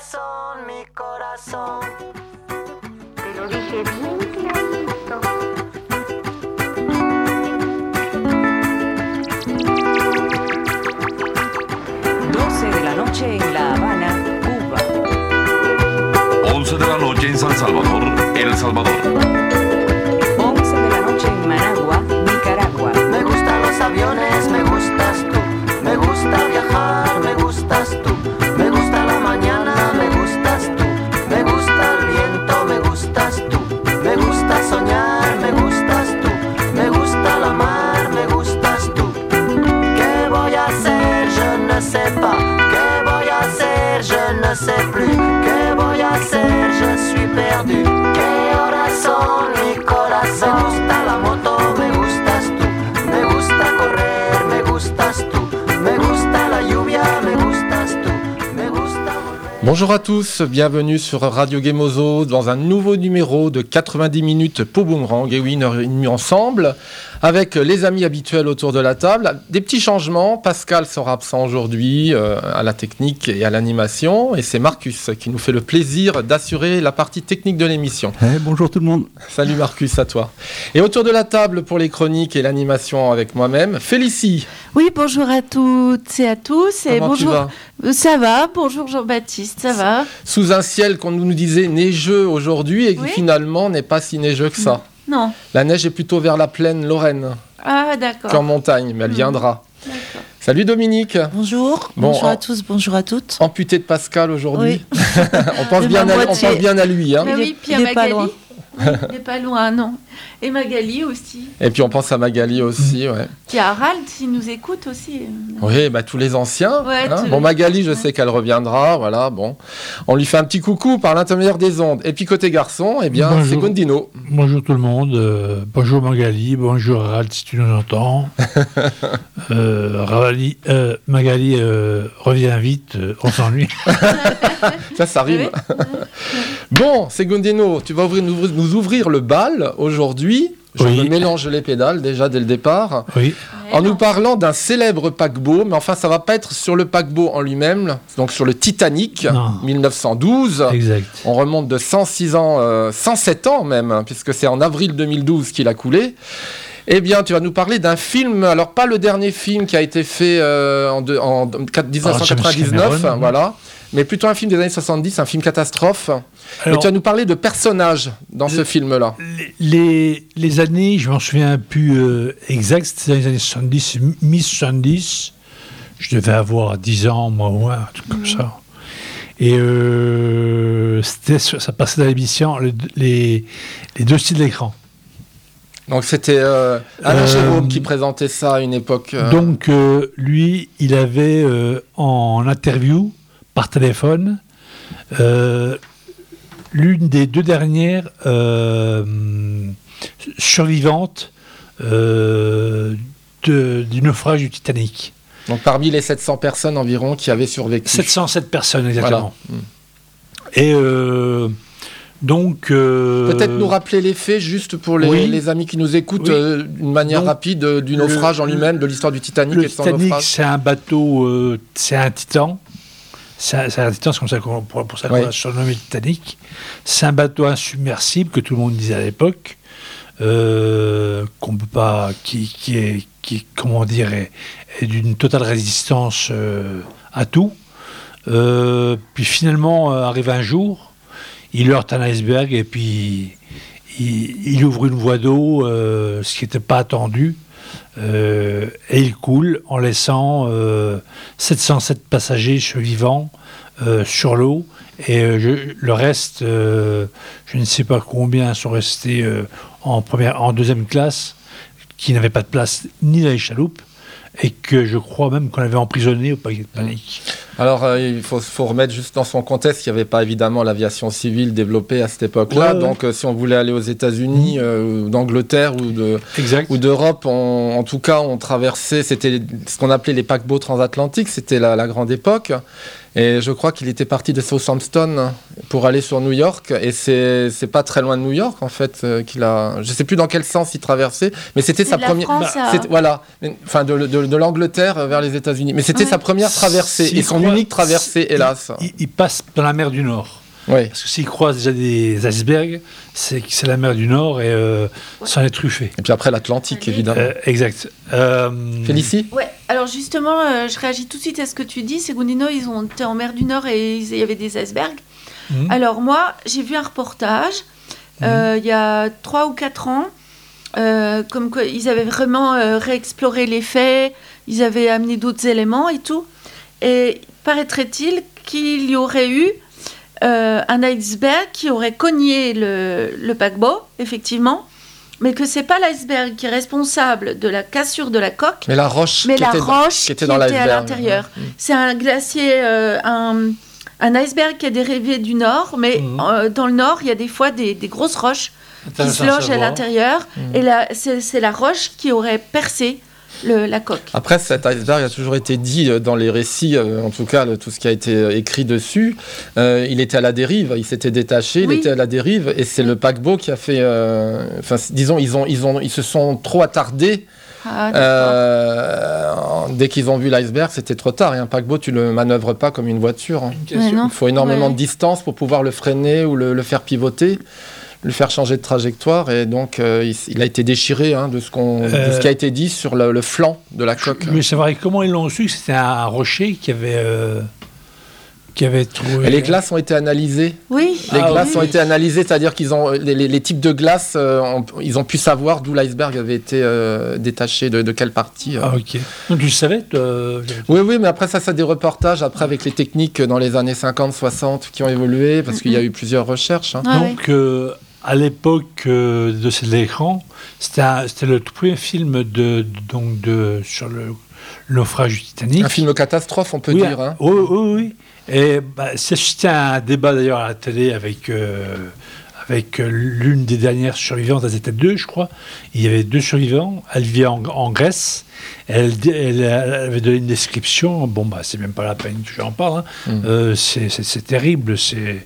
corazón, mi corazón. Te lo dije bien clarito. 12 de la noche en La Habana, Cuba. 11 de la noche en San Salvador, El Salvador. 11 de la noche en Managua, Nicaragua. Me gustan los aviones, me gustas tú. Me gusta viajar, me gustas tú. Me gusta la mañana, me gustas tú. Me gusta el viento, me gustas tú. Me gusta soñar, me gustas tú. Me gusta la mar, me gustas tú. ¿Qué voy a hacer? Je ne sais pas. ¿Qué voy a hacer? Je ne sais plus. ¿Qué voy a hacer? Je suis perdu. ¿Qué horas son? Mi corazón. Me gusta la moto, me gustas tú. Me gusta correr, me gustas tú. Me gusta la lluvia, me gustas tú. Me gusta volver. Bonjour à tous, bienvenue sur Radio Gemozo dans un nouveau numéro de 90 minutes pour Boomerang. Et oui, 1h30 ensemble, avec les amis habituels autour de la table. Des petits changements, Pascal sera absent aujourd'hui à la technique et à l'animation. Et c'est Marcus qui nous fait le plaisir d'assurer la partie technique de l'émission. Bonjour tout le monde. Salut Marcus, à toi. Et autour de la table pour les chroniques et l'animation avec moi-même, Félicie. Oui, bonjour à toutes et à tous. Et Comment bonjour. tu vas ? Ça va, bonjour Jean-Baptiste, ça va. Sous un ciel qu'on nous disait neigeux aujourd'hui et qui Oui. finalement n'est pas si neigeux que ça. Non. La neige est plutôt vers la plaine Lorraine Ah, d'accord. qu'en montagne, mais elle viendra. D'accord. Salut Dominique. Bonjour, Bon, bonjour à tous, bonjour à toutes. Amputé de Pascal aujourd'hui. on pense De bien ma à, on moitié. pense bien à lui. Hein. Mais Il est- oui, puis il à est pas Magali. loin. Oui, il n'est pas loin, non. Et Magali aussi. Et puis on pense à Magali aussi. Ouais. Puis Harald, s'il nous écoute aussi. Oui, bah, tous les anciens. Ouais, hein. tous- Bon, Magali, je ouais. sais qu'elle reviendra. Voilà, bon. On lui fait un petit coucou par l'intermédiaire des ondes. Et puis côté garçon, eh bien, Bonjour. c'est Gondino. Bonjour tout le monde. Bonjour Magali. Bonjour Harald si tu nous entends. Magali revient vite. On s'ennuie. Ça rime. Oui. Bon, c'est Gondino. Tu vas nous ouvrir le bal aujourd'hui. Je Oui. me mélange les pédales déjà dès le départ. Oui. En nous parlant d'un célèbre paquebot, mais enfin ça va pas être sur le paquebot en lui-même, donc sur le Titanic, Non. 1912. Exact. On remonte de 106 ans, 107 ans même, hein, puisque c'est en avril 2012 qu'il a coulé. Eh bien, tu vas nous parler d'un film, alors pas le dernier film qui a été fait en 1999, Cameron. voilà, mais plutôt un film des années 70, un film catastrophe. Mais Alors, tu vas nous parler de personnages dans ce film-là. les années, je m'en souviens plus exact, c'était dans les années 70, mi-70. Je devais avoir 10 ans, moi, ou un truc comme ça. Et ça passait dans l'émission les deux styles d'écran. Donc c'était Alain Jérôme qui présentait ça à une époque. Donc, lui, il avait en interview, par téléphone, l'une des deux dernières survivantes du naufrage du Titanic. Donc parmi les 700 personnes environ qui avaient survécu. 707 personnes, exactement. Voilà. Et donc... Peut-être nous rappeler les faits juste pour oui. les amis qui nous écoutent Oui. d'une manière Donc, rapide du naufrage en lui-même, de l'histoire du Titanic Le et de son Titanic, naufrage. c'est un bateau, c'est un titan. C'est un titan, c'est comme ça pour ça qu'on Oui. l'a surnommé Titanic. C'est un bateau insubmersible que tout le monde disait à l'époque, qu'on peut pas, qui comment dire, est d'une totale résistance à tout. Puis finalement, arrive un jour, il heurte un iceberg et puis il ouvre une voie d'eau, ce qui n'était pas attendu. Et il coule en laissant 707 passagers survivants sur l'eau et le reste, je ne sais pas combien sont restés en deuxième classe, qui n'avaient pas de place ni dans les chaloupes et que je crois même qu'on avait emprisonné au paquet de panique. Alors il faut remettre juste dans son contexte qu'il n'y avait pas évidemment l'aviation civile développée à cette époque-là. Ouais. Donc si on voulait aller aux États-Unis, ou d'Angleterre Exact. ou d'Europe, en tout cas on traversait, c'était ce qu'on appelait les paquebots transatlantiques, c'était la grande époque. Et je crois qu'il était parti de Southampton pour aller sur New York. Et c'est pas très loin de New York, en fait, qu'il a... Je ne sais plus dans quel sens il traversait, mais c'était sa de la première... France à- Voilà, enfin de l'Angleterre vers les États-Unis. Mais c'était Ouais. sa première traversée. Si Et son l'unique traversée, hélas. Il passe dans la mer du Nord. Oui. Parce que s'il croise déjà des icebergs, c'est que c'est la mer du Nord et ça en est truffé. Et puis après l'Atlantique, évidemment. Exact. Félicie ? Ouais, alors justement, je réagis tout de suite à ce que tu dis. Segundino, ils ont été en mer du Nord et il y avait des icebergs. Alors moi, j'ai vu un reportage il y a 3 ou 4 ans, comme quoi ils avaient vraiment réexploré les faits, ils avaient amené d'autres éléments et tout. Et paraîtrait-il qu'il y aurait eu un iceberg qui aurait cogné le paquebot, effectivement, mais que c'est pas l'iceberg qui est responsable de la cassure de la coque, mais la roche mais qui la était roche qui était dans à l'iceberg. l'intérieur. C'est un glacier, un iceberg qui est dérivé du nord, mais dans le nord, il y a des fois des grosses roches qui se logent à l'intérieur, et là, c'est la roche qui aurait percé la coque. Après, cet iceberg a toujours été dit dans les récits, en tout cas tout ce qui a été écrit dessus, il était à la dérive, il s'était détaché, Oui. il était à la dérive, et c'est le paquebot qui a fait... disons, ils se sont trop attardés. Dès qu'ils ont vu l'iceberg, c'était trop tard. Et un paquebot, tu le manœuvres pas comme une voiture. Ouais, non. Il faut énormément Ouais. de distance pour pouvoir le freiner ou le faire pivoter, le faire changer de trajectoire. Et donc, il a été déchiré de ce qui a été dit sur le flanc de la coque. Je voulais savoir comment ils l'ont su que c'était un rocher qui avait trouvé. Et les glaces ont été analysées. Oui. Les glaces oui. ont été analysées, c'est-à-dire qu'ils ont les types de glaces, ils ont pu savoir d'où l'iceberg avait été détaché, de quelle partie. Ah, ok. Donc tu le savais Oui, mais après ça, c'est des reportages après avec les techniques dans les années 50-60 qui ont évolué, parce qu'il y a eu plusieurs recherches. Ah, Donc, à l'époque de cet écran, c'était le tout premier film sur le naufrage du Titanic. Un film catastrophe, on peut dire. Hein. Oui. Et c'était un débat d'ailleurs à la télé avec l'une des dernières survivantes, elles étaient 2, je crois. Il y avait 2 survivants. Elle vivait en Grèce. Elle avait donné une description. Bon, c'est même pas la peine que j'en parle. C'est terrible.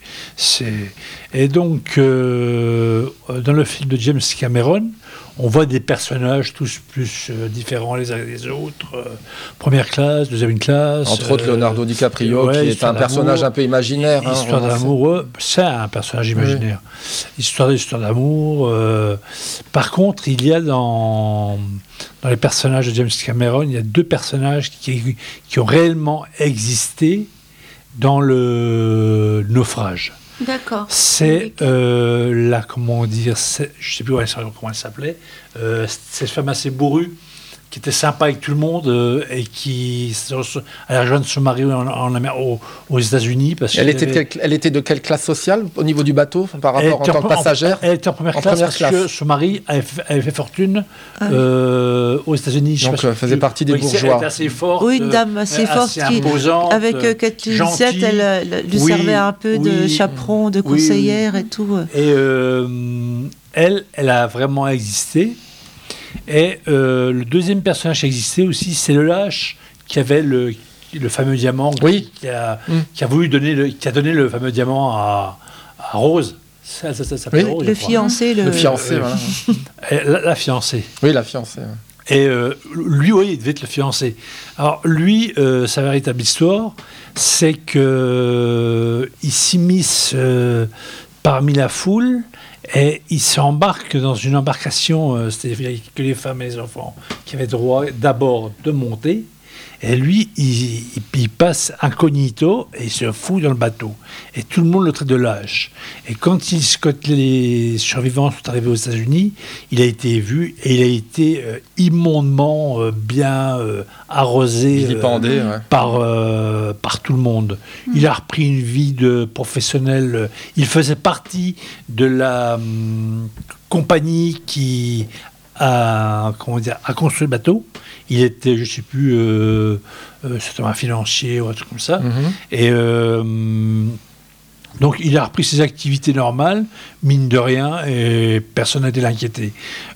Et donc, dans le film de James Cameron, on voit des personnages tous plus différents les uns des autres. Première classe, deuxième classe. Entre autres, Leonardo DiCaprio, qui est un personnage un peu imaginaire. Histoire d'amour, c'est un personnage imaginaire. Histoire d'amour. Par contre, il y a dans les personnages de James Cameron, il y a 2 personnages qui ont réellement existé dans le naufrage. D'accord. C'est comment dire, je ne sais plus comment elle s'appelait, cette femme assez bourrue qui était sympa avec tout le monde et qui allait rejoindre son mari aux États-Unis. Elle était de quelle classe sociale au niveau du bateau par rapport en tant que passagère? Elle était en première classe parce que son mari avait fait fortune aux États-Unis. Donc elle faisait partie des bourgeois. Elle était assez forte. Oui, une dame assez forte qui, imposante, avec Kate Winslet, elle lui servait un peu de chaperon, de conseillère et tout. Et elle a vraiment existé. Et le deuxième personnage qui existait aussi, c'est le lâche qui avait le fameux diamant, qui a donné le fameux diamant à Rose. Ça s'appelle Rose. Le fiancé. Le fiancé, voilà. La fiancée. Oui, la fiancée. Ouais. Et lui, oui, il devait être le fiancé. Alors lui, sa véritable histoire, c'est qu'il s'immisce parmi la foule. Et il s'embarque dans une embarcation, c'est-à-dire que les femmes et les enfants qui avaient droit d'abord de monter. Et lui, il passe incognito et il se fout dans le bateau. Et tout le monde le traite de lâche. Et quand les survivants sont arrivés aux États-Unis, il a été vu et il a été immondement bien arrosé vilipendé, par tout le monde. Il a repris une vie de professionnel. Il faisait partie de la compagnie qui a construit le bateau. Il était, je ne sais plus, c'était un financier ou un truc comme ça. Et donc, il a repris ses activités normales, mine de rien, et personne n'a été l'inquiéter.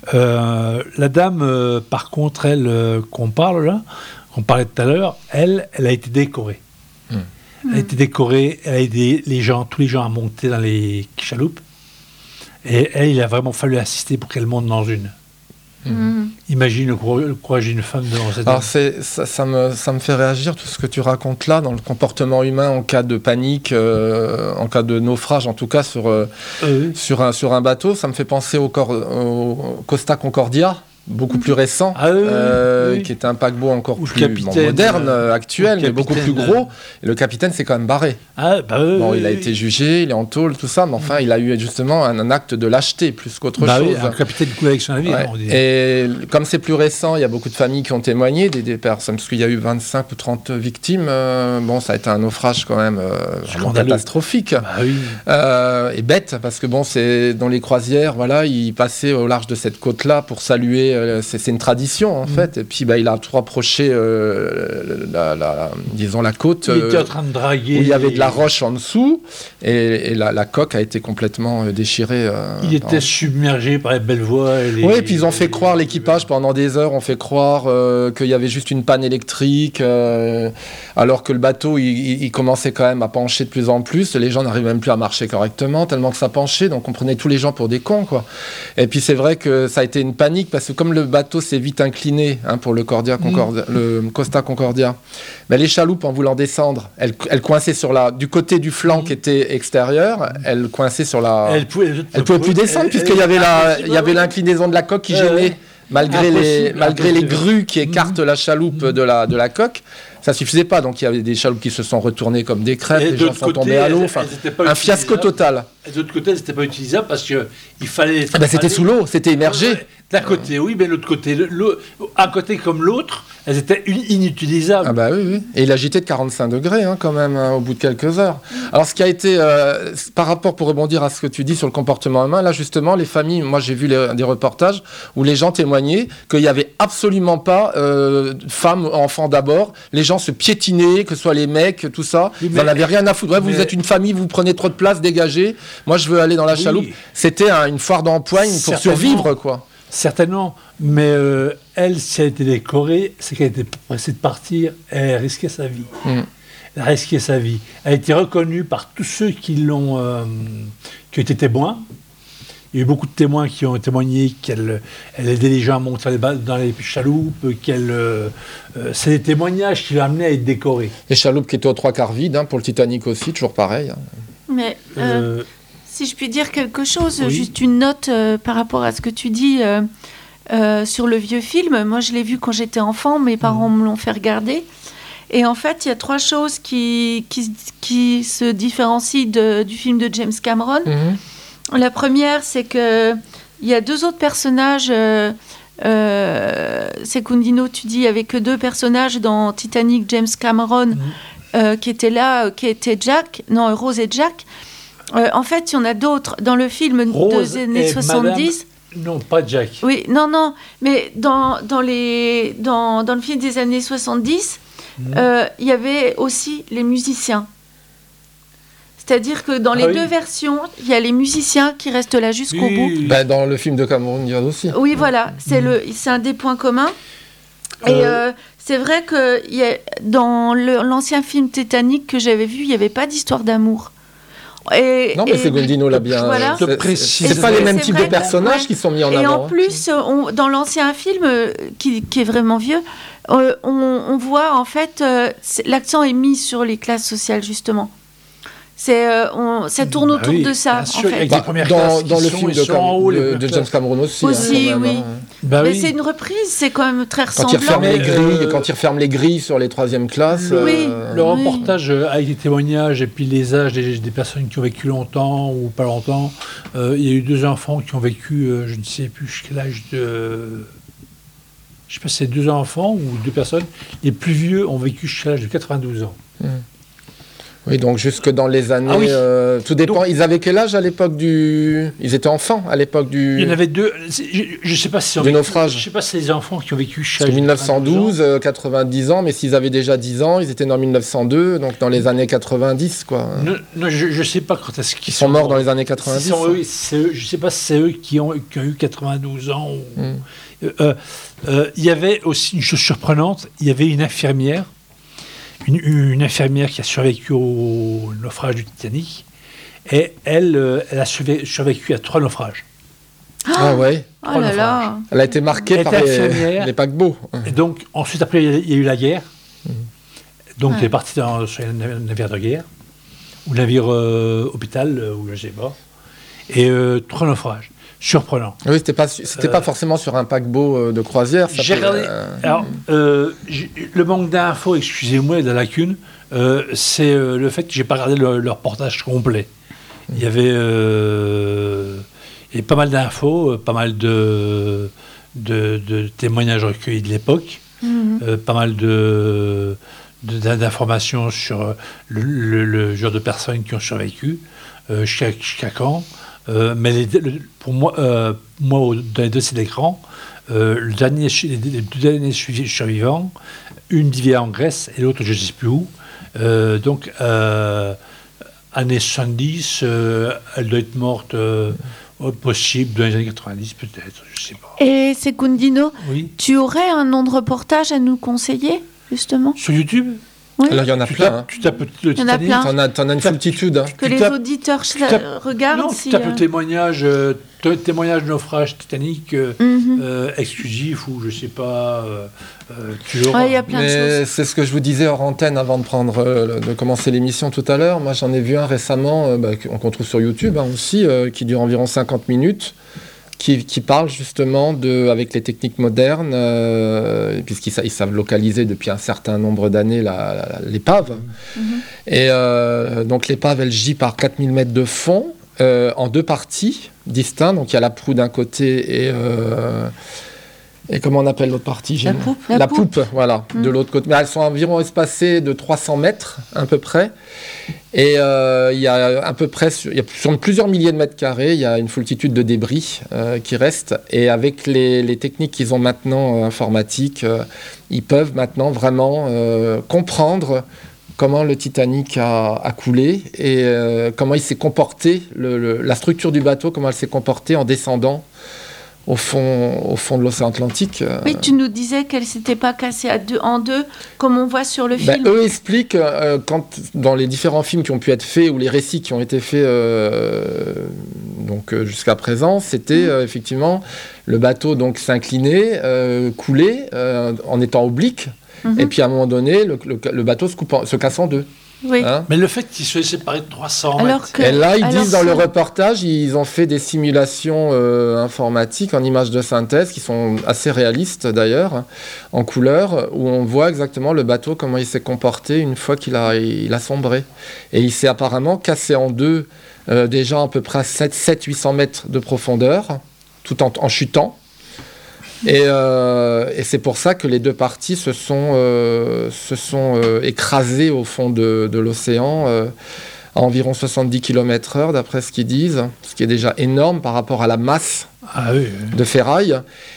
La dame, par contre, elle, qu'on parlait tout à l'heure, elle a été décorée. Elle a été décorée, elle a aidé tous les gens à monter dans les chaloupes. Et elle, il a vraiment fallu assister pour qu'elle monte dans une. Imagine le courage d'une femme devant cette... Alors ça me fait réagir tout ce que tu racontes là dans le comportement humain en cas de panique, en cas de naufrage en tout cas sur un bateau. Ça me fait penser au Costa Concordia, beaucoup plus récent, qui était un paquebot encore plus moderne, actuel, mais beaucoup plus gros. Et le capitaine s'est quand même barré. Il a été jugé, il est en tôle, tout ça, mais enfin, il a eu justement un acte de lâcheté plus qu'autre chose. Un capitaine coule avec son navire. Et comme c'est plus récent, il y a beaucoup de familles qui ont témoigné, des personnes, parce qu'il y a eu 25 ou 30 victimes. Ça a été un naufrage quand même vraiment catastrophique. Et bête, parce que c'est dans les croisières, voilà, il passait au large de cette côte-là pour saluer. C'est une tradition en fait, et puis il a tout rapproché la côte il était en train de draguer où il y avait de la roche en dessous et la coque a été complètement déchirée. Il était submergé par les belles voies et puis ils ont fait croire, l'équipage pendant des heures ont fait croire qu'il y avait juste une panne électrique alors que le bateau il commençait quand même à pencher de plus en plus, les gens n'arrivaient même plus à marcher correctement tellement que ça penchait, donc on prenait tous les gens pour des cons quoi. Et puis c'est vrai que ça a été une panique parce que comme le bateau s'est vite incliné pour le Costa Concordia, les chaloupes en voulant descendre, elles coinçaient du côté du flanc qui était extérieur, elles coinçaient sur la... Elles pouvaient plus descendre puisqu'il y avait l'inclinaison de la coque qui gênait malgré les grues qui écartent la chaloupe de la coque. Ça suffisait pas, donc il y avait des chaloupes qui se sont retournées comme des crêpes, les gens sont tombés à l'eau, un fiasco total. Et de l'autre côté, c'était pas utilisable parce que il fallait... c'était sous l'eau, c'était immergé. D'un côté, oui, mais l'autre côté, un côté comme l'autre, elles étaient inutilisables. Oui. Et il agitait de 45 degrés quand même, au bout de quelques heures. Alors ce qui a été, par rapport, pour rebondir à ce que tu dis sur le comportement humain, là justement, les familles, moi j'ai vu des reportages où les gens témoignaient qu'il n'y avait absolument pas femmes, enfants d'abord, les gens se piétinaient, que ce soit les mecs, tout ça, vous n'en avez rien à foutre. Vous êtes une famille, vous prenez trop de place, dégagez. Moi je veux aller dans la chaloupe. C'était une foire d'empoigne pour survivre quoi. Certainement, mais elle, si elle était décorée, c'est qu'elle était pressée de partir, elle risquait sa vie. Elle a risqué sa vie. Elle a été reconnue par tous ceux qui ont été témoins. Il y a eu beaucoup de témoins qui ont témoigné qu'elle aidait les gens à monter dans les chaloupes, c'est des témoignages qui l'ont amené à être décorée. Les chaloupes qui étaient aux 3/4 vides, pour le Titanic aussi, toujours pareil. Mais... si je puis dire quelque chose, juste une note par rapport à ce que tu dis sur le vieux film. Moi, je l'ai vu quand j'étais enfant, mes parents me l'ont fait regarder. Et en fait, il y a 3 choses qui se différencient du film de James Cameron. La première, c'est qu'il y a 2 autres personnages. Secundino, tu dis, il n'y avait que 2 personnages dans Titanic, James Cameron, qui étaient là, qui étaient Rose et Jack. En fait, il y en a d'autres. Dans le film des années 70... Non, pas Jack. Oui, non. Mais dans le film des années 70, il y avait aussi les musiciens. C'est-à-dire que dans les 2 versions, il y a les musiciens qui restent là jusqu'au bout. Dans le film de Cameron, il y en a aussi. Oui, voilà. C'est un des points communs. Et c'est vrai que dans l'ancien film Titanic que j'avais vu, il n'y avait pas d'histoire d'amour. Non, mais Secundino l'a bien précisé. C'est pas les mêmes types de personnages qui sont mis en avant. Et en plus, dans l'ancien film, qui est vraiment vieux, on voit en fait, l'accent est mis sur les classes sociales justement. Ça tourne autour de ça, en fait. Dans le film de James Cameron aussi. Mais c'est une reprise, c'est quand même très ressemblant. Quand il referme les grilles sur les 3e classes. Le reportage avec les témoignages et puis les âges des personnes qui ont vécu longtemps ou pas longtemps. Il y a eu 2 enfants qui ont vécu, je ne sais plus quel âge de... Je ne sais pas si c'est 2 enfants ou 2 personnes. Les plus vieux ont vécu jusqu'à l'âge de 92 ans. Oui, donc jusque dans les années... tout dépend. Donc, ils avaient quel âge à l'époque du... Ils étaient enfants à l'époque du... Il y en avait 2. Je ne sais pas si... Du naufrage. Je ne sais pas si c'est les enfants qui ont vécu... En 1912, 90 ans, mais s'ils avaient déjà 10 ans, ils étaient nés en 1902, donc dans les années 90, quoi. Non, je ne sais pas quand est-ce qu'ils sont morts dans les années 90. Je ne sais pas si c'est eux qui ont eu 92 ans. Il y avait aussi une chose surprenante, il y avait une infirmière, une infirmière qui a survécu au naufrage du Titanic, et elle a survécu à 3 naufrages. Ah ouais. Oh là là. Elle a été marquée par les paquebots. Et donc, ensuite, après, il y a eu la guerre. Donc, tu es parti sur un navire de guerre, ou navire hôpital, ou je ne sais pas. Et 3 naufrages. Surprenant. Oui, c'était pas forcément sur un paquebot de croisière. J'ai regardé. Alors, le manque d'infos, excusez-moi, de la lacune, c'est le fait que j'ai pas regardé le reportage complet. Il y avait pas mal d'infos, pas mal de témoignages recueillis de l'époque, pas mal d'informations sur le genre de personnes qui ont survécu, jusqu'à quand. Mais pour moi, dans les dossiers d'écran, les deux derniers survivants, une vivait en Grèce et l'autre je ne sais plus où. Donc, années 70, elle doit être morte possible dans les années 90 peut-être, je ne sais pas. Et Secundino, oui. Tu aurais un nom de reportage à nous conseiller, justement ? Sur YouTube ? Oui. Alors, il y en a plein. Tu tapes le Titanic. T'en as une foultitude. Hein. Que les auditeurs regardent. Non, tu tapes le témoignage de naufrage Titanic exclusif ou je sais pas. Il y a plein de choses. C'est ce que je vous disais hors antenne avant de commencer l'émission tout à l'heure. Moi, j'en ai vu un récemment qu'on trouve sur YouTube aussi, qui dure environ 50 minutes. Qui parle justement avec les techniques modernes, puisqu'ils savent localiser depuis un certain nombre d'années l'épave. Et donc l'épave, elle gît par 4000 mètres de fond, en 2 parties distinctes. Donc il y a la proue d'un côté et comment on appelle l'autre partie ? La poupe, voilà, de l'autre côté. Mais elles sont environ espacées de 300 mètres, à peu près. Et il y a à peu près, sur plusieurs milliers de mètres carrés, il y a une foultitude de débris qui restent. Et avec les techniques qu'ils ont maintenant informatiques, ils peuvent maintenant vraiment comprendre comment le Titanic a coulé et comment il s'est comporté, la structure du bateau, comment elle s'est comportée en descendant au fond de l'océan Atlantique. Oui, tu nous disais qu'elle ne s'était pas cassée en deux, comme on voit sur le film. Eux expliquent, dans les différents films qui ont pu être faits, ou les récits qui ont été faits jusqu'à présent, c'était effectivement le bateau s'inclinait, coulait, en étant oblique, et puis à un moment donné, le bateau se casse en deux. Oui. Hein ? Mais le fait qu'ils soient séparés de 300 mètres... Et là, ils disent dans le reportage, ils ont fait des simulations informatiques en images de synthèse, qui sont assez réalistes d'ailleurs, en couleur, où on voit exactement le bateau, comment il s'est comporté une fois qu'il a sombré. Et il s'est apparemment cassé en deux, déjà à peu près 700-800 mètres de profondeur, tout en chutant. Et c'est pour ça que les 2 parties se sont écrasées au fond de l'océan à environ 70 km/h, d'après ce qu'ils disent, ce qui est déjà énorme par rapport à la masse de ferraille.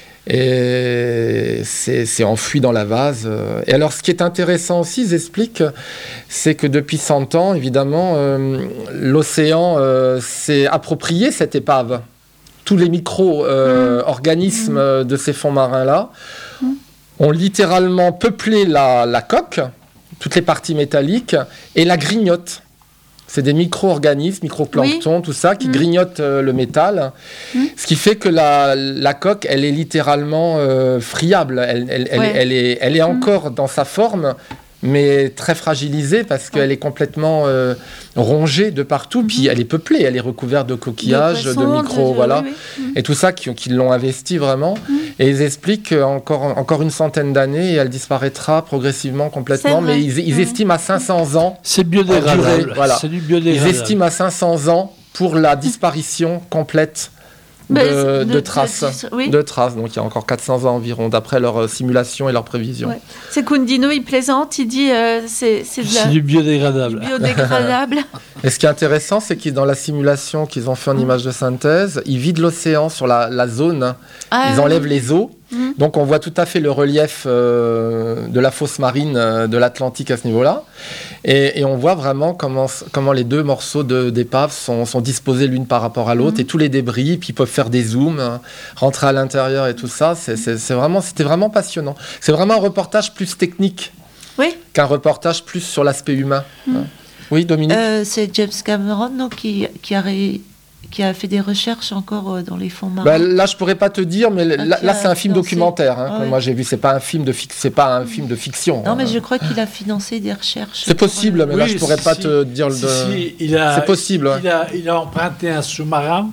Et c'est enfoui dans la vase. Et alors, ce qui est intéressant aussi, ils expliquent, c'est que depuis 100 ans, évidemment, l'océan s'est approprié cette épave. Tous les micro-organismes de ces fonds marins-là ont littéralement peuplé la coque, toutes les parties métalliques, et la grignotent. C'est des micro-organismes, micro-planctons, tout ça, qui grignotent le métal. Ce qui fait que la coque, elle est littéralement friable. Elle est encore dans sa forme, mais très fragilisée parce qu'elle est complètement rongée de partout. Puis elle est peuplée, elle est recouverte de coquillages, de micros, et tout ça qui l'ont investi vraiment. Et ils expliquent qu'encore une centaine d'années, et elle disparaîtra progressivement complètement. Mais ils estiment à 500 ans. C'est biodégradable. Voilà. C'est du biodégradable. Ils estiment à 500 ans pour la disparition complète de traces. De traces. Donc il y a encore 400 ans environ, d'après leurs simulations et leurs prévisions. Ouais. Secundino, il plaisante, il dit c'est du biodégradable. Et ce qui est intéressant, c'est que dans la simulation qu'ils ont fait en images de synthèse, ils vident l'océan sur la zone. Ils enlèvent les eaux. Donc on voit tout à fait le relief de la fosse marine de l'Atlantique à ce niveau-là. Et on voit vraiment comment les 2 morceaux d'épave sont disposés l'une par rapport à l'autre, et tous les débris, puis ils peuvent faire des zooms, rentrer à l'intérieur et tout ça. C'était vraiment passionnant. C'est vraiment un reportage plus technique qu'un reportage plus sur l'aspect humain. Oui, Dominique ? C'est James Cameron qui a qui a fait des recherches encore dans les fonds marins. Bah, là, je pourrais pas te dire, mais là, c'est un film financé. documentaire. Hein, Ah que ouais. moi, j'ai vu. C'est pas un film de fiction. Non, hein. mais je crois qu'il a financé des recherches. C'est possible, mais là, Oui, je pourrais pas si, te dire le. Si, C'est possible. Ouais. Il a emprunté un sous-marin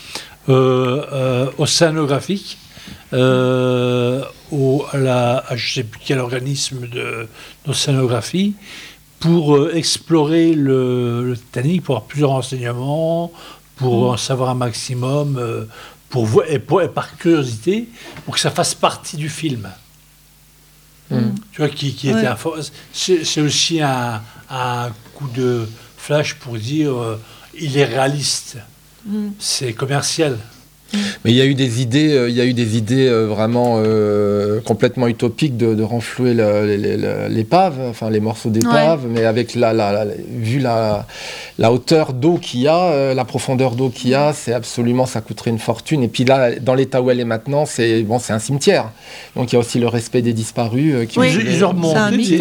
océanographique je ne sais plus quel organisme d'océanographie pour explorer le Titanic, pour avoir plusieurs renseignements, pour en savoir un maximum, et par curiosité, pour que ça fasse partie du film. Tu vois, qui était c'est aussi un coup de flash pour dire il est réaliste, c'est commercial. Mais il y a eu des idées, vraiment complètement utopiques de renflouer l'épave, enfin les morceaux d'épave, mais avec vu la hauteur d'eau qu'il y a, la profondeur d'eau qu'il y a, ça coûterait une fortune. Et puis là, dans l'état où elle est maintenant, c'est un cimetière. Donc il y a aussi le respect des disparus. Ils ont remonté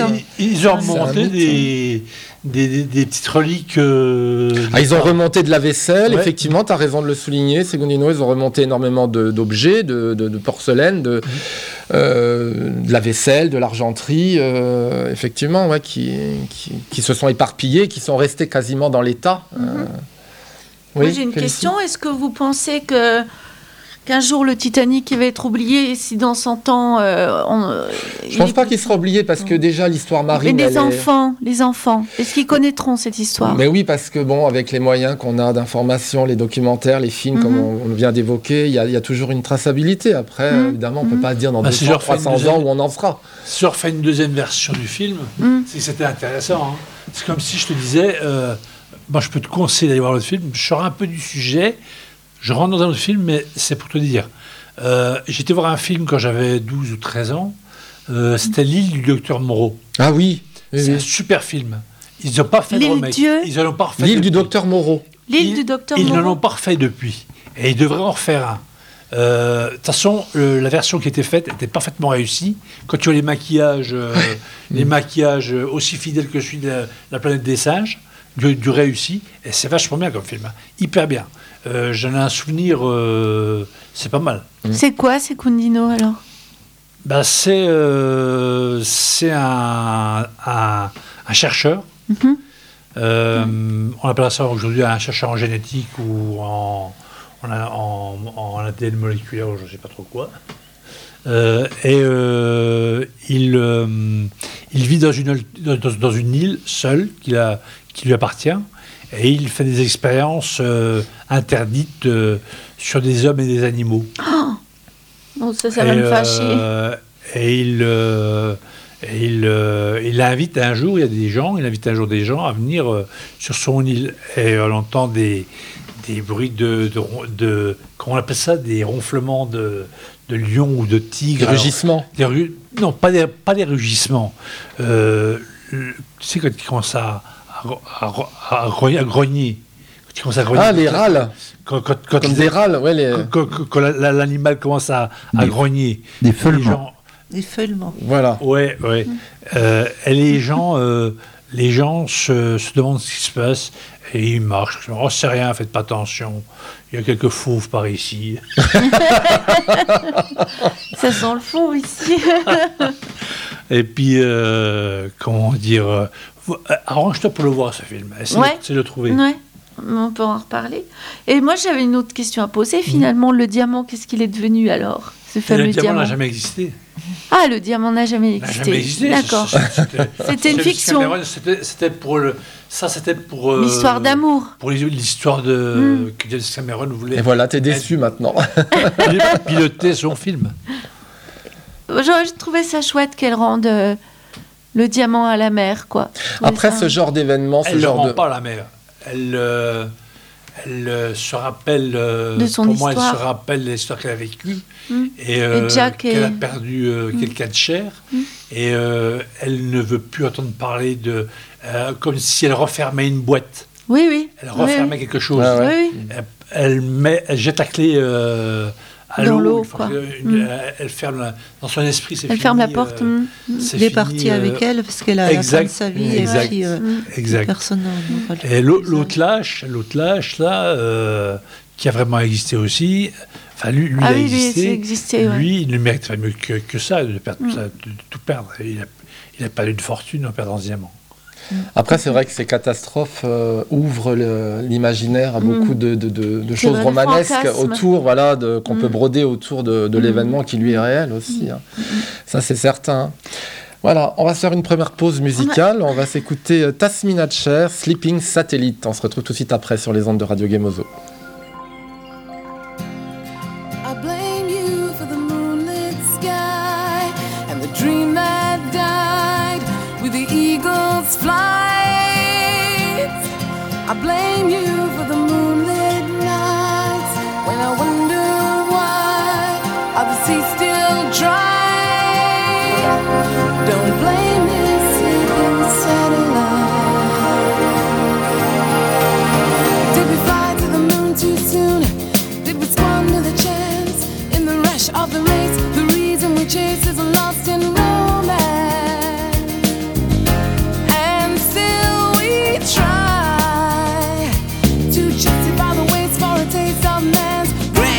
des petites reliques. Ils ont remonté de la vaisselle, effectivement, tu as raison de le souligner, Segundino, ils ont remonté énormément d'objets, de porcelaine, de la vaisselle, de l'argenterie, effectivement, qui se sont éparpillés, qui sont restés quasiment dans l'état. Moi, j'ai une question, est-ce que vous pensez qu'un jour le Titanic va être oublié et si dans 100 ans... je pense pas qu'il sera oublié parce que déjà l'histoire marine... Mais les enfants, est-ce qu'ils connaîtront cette histoire? Mais oui, parce que avec les moyens qu'on a d'information, les documentaires, les films, comme on vient d'évoquer, il y a toujours une traçabilité. Après, évidemment, on peut pas dire dans 200, 300 ans où on en sera. Si je refais une deuxième version du film, c'est que c'était intéressant. Hein. C'est comme si je te disais, moi je peux te conseiller d'aller voir le film, je sors un peu du sujet, je rentre dans un autre film, mais c'est pour te dire. J'étais voir un film quand j'avais 12 ou 13 ans, c'était L'île du docteur Moreau. Ah oui, c'est un super film. Ils n'ont pas fait de remake. Ils n'en ont pas refait L'île du docteur Moreau. L'île du docteur Moreau. Ils n'en ont pas refait depuis. Et ils devraient en refaire un. De toute façon, la version qui était faite était parfaitement réussie. Quand tu vois les maquillages aussi fidèles que celui de la planète des singes, du réussi, et c'est vachement bien comme film, hyper bien. J'en ai un souvenir, c'est pas mal. C'est quoi, c'est Segundino alors? C'est un chercheur. On appelle ça aujourd'hui un chercheur en génétique ou en ADN moléculaire, je ne sais pas trop quoi. Il vit dans une île seule qui lui appartient et il fait des expériences interdites sur des hommes et des animaux. Oh, ça va me fâcher. Il invite un jour des gens à venir sur son île et on entend des bruits de comment on appelle ça, des ronflements de lions ou de tigres. Des rugissements. Non, pas des rugissements. Tu sais, quand ils commencent à grogner. Ah, les râles. Comme des râles, ouais. Quand l'animal commence à grogner. Des feulements. Des feulements. Voilà. Ouais. Et les gens se demandent ce qui se passe et ils marchent. Oh, c'est rien, faites pas attention. Il y a quelques fauves par ici. Ça sent le faux ici. Et puis, comment dire, arrange-toi pour le voir, ce film. Essaye de le trouver. Ouais. On peut en reparler. Et moi, j'avais une autre question à poser. Finalement, le diamant, qu'est-ce qu'il est devenu alors, ce fameux diamant? Le diamant n'a jamais existé. Ah, le diamant n'a jamais existé. D'accord. C'était une fiction. C'était pour l'histoire d'amour. Pour l'histoire que James Cameron voulait. Et voilà, t'es déçu maintenant. Piloter son film. J'aurais trouvé ça chouette qu'elle rende le diamant à la mer, quoi. Après, ce genre d'événement, elle ne le rend pas à la mer. Elle se rappelle de son histoire. Elle se rappelle l'histoire qu'elle a vécue et qu'elle a perdu quelqu'un de cher et elle ne veut plus entendre parler de comme si elle refermait une boîte. Oui. Elle refermait quelque chose. Oui. Elle jette la clé à l'eau. Elle ferme dans son esprit. Elle ferme la porte. Il est parti avec elle parce qu'elle a la fin de sa vie et puis exact. personne. Et l'autre lâche là, qui a vraiment existé aussi. Enfin, lui il a existé. Ouais. Lui, il ne mérite pas mieux que ça, de perdre tout ça, de tout perdre. Il a perdu une fortune en perdant ce diamant. Après, c'est vrai que ces catastrophes ouvrent l'imaginaire à beaucoup de choses romanesques autour, voilà, qu'on peut broder autour de l'événement qui lui est réel aussi. Hein. Ça, c'est certain. Voilà, on va se faire une première pause musicale. On va s'écouter Tasmin Hatcher, Sleeping Satellite. On se retrouve tout de suite après sur les ondes de Radio Gemozo. I blame you for the moonlit sky and the dream that died with the eagle's flight. I blame you for the moonlit nights when I wonder why are the seas still dry. Don't blame this sleeping satellite. Did we fly to the moon too soon? Did we squander the chance in the rush of the race? The reason we chase is lost in romance, and still we try to justify the waste for a taste of man's grace.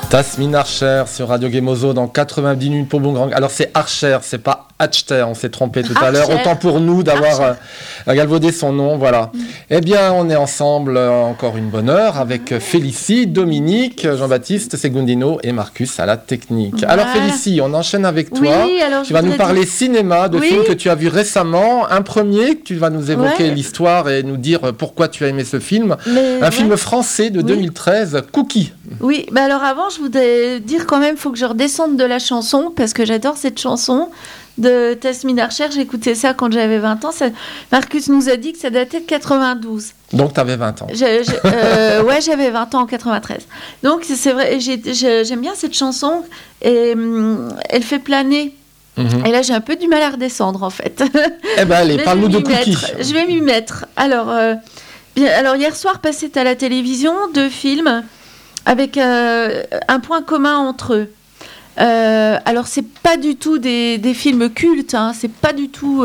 Tasmin Archer sur Radio Gemozo dans 90 minutes pour Boomerang. Alors c'est Archer, c'est pas Hatchter, on s'est trompé tout à l'heure. Autant pour nous d'avoir galvaudé son nom, voilà. Eh bien, on est ensemble encore une bonne heure avec Félicie, Dominique, Jean-Baptiste, Segundino et Marcus à la technique. Voilà. Alors Félicie, on enchaîne avec toi. Oui, alors tu vas nous parler cinéma, de films que tu as vus récemment. Un premier, que tu vas nous évoquer l'histoire et nous dire pourquoi tu as aimé ce film. Un film français de 2013, Cookie. Oui, bah alors avant, je voudrais dire quand même, il faut que je redescende de la chanson, parce que j'adore cette chanson de Tasmin Archer. J'ai écouté ça quand j'avais 20 ans. Marcus nous a dit que ça datait de 92. Donc, tu avais 20 ans. Ouais, j'avais 20 ans en 93. Donc, c'est vrai, j'aime bien cette chanson. Et elle fait planer. Et là, j'ai un peu du mal à redescendre, en fait. Eh ben, allez, parle-nous de Cookie. Je vais m'y mettre. Alors, hier soir, passait à la télévision 2 films avec un point commun entre eux. Alors, c'est pas du tout des films cultes, hein, c'est pas du tout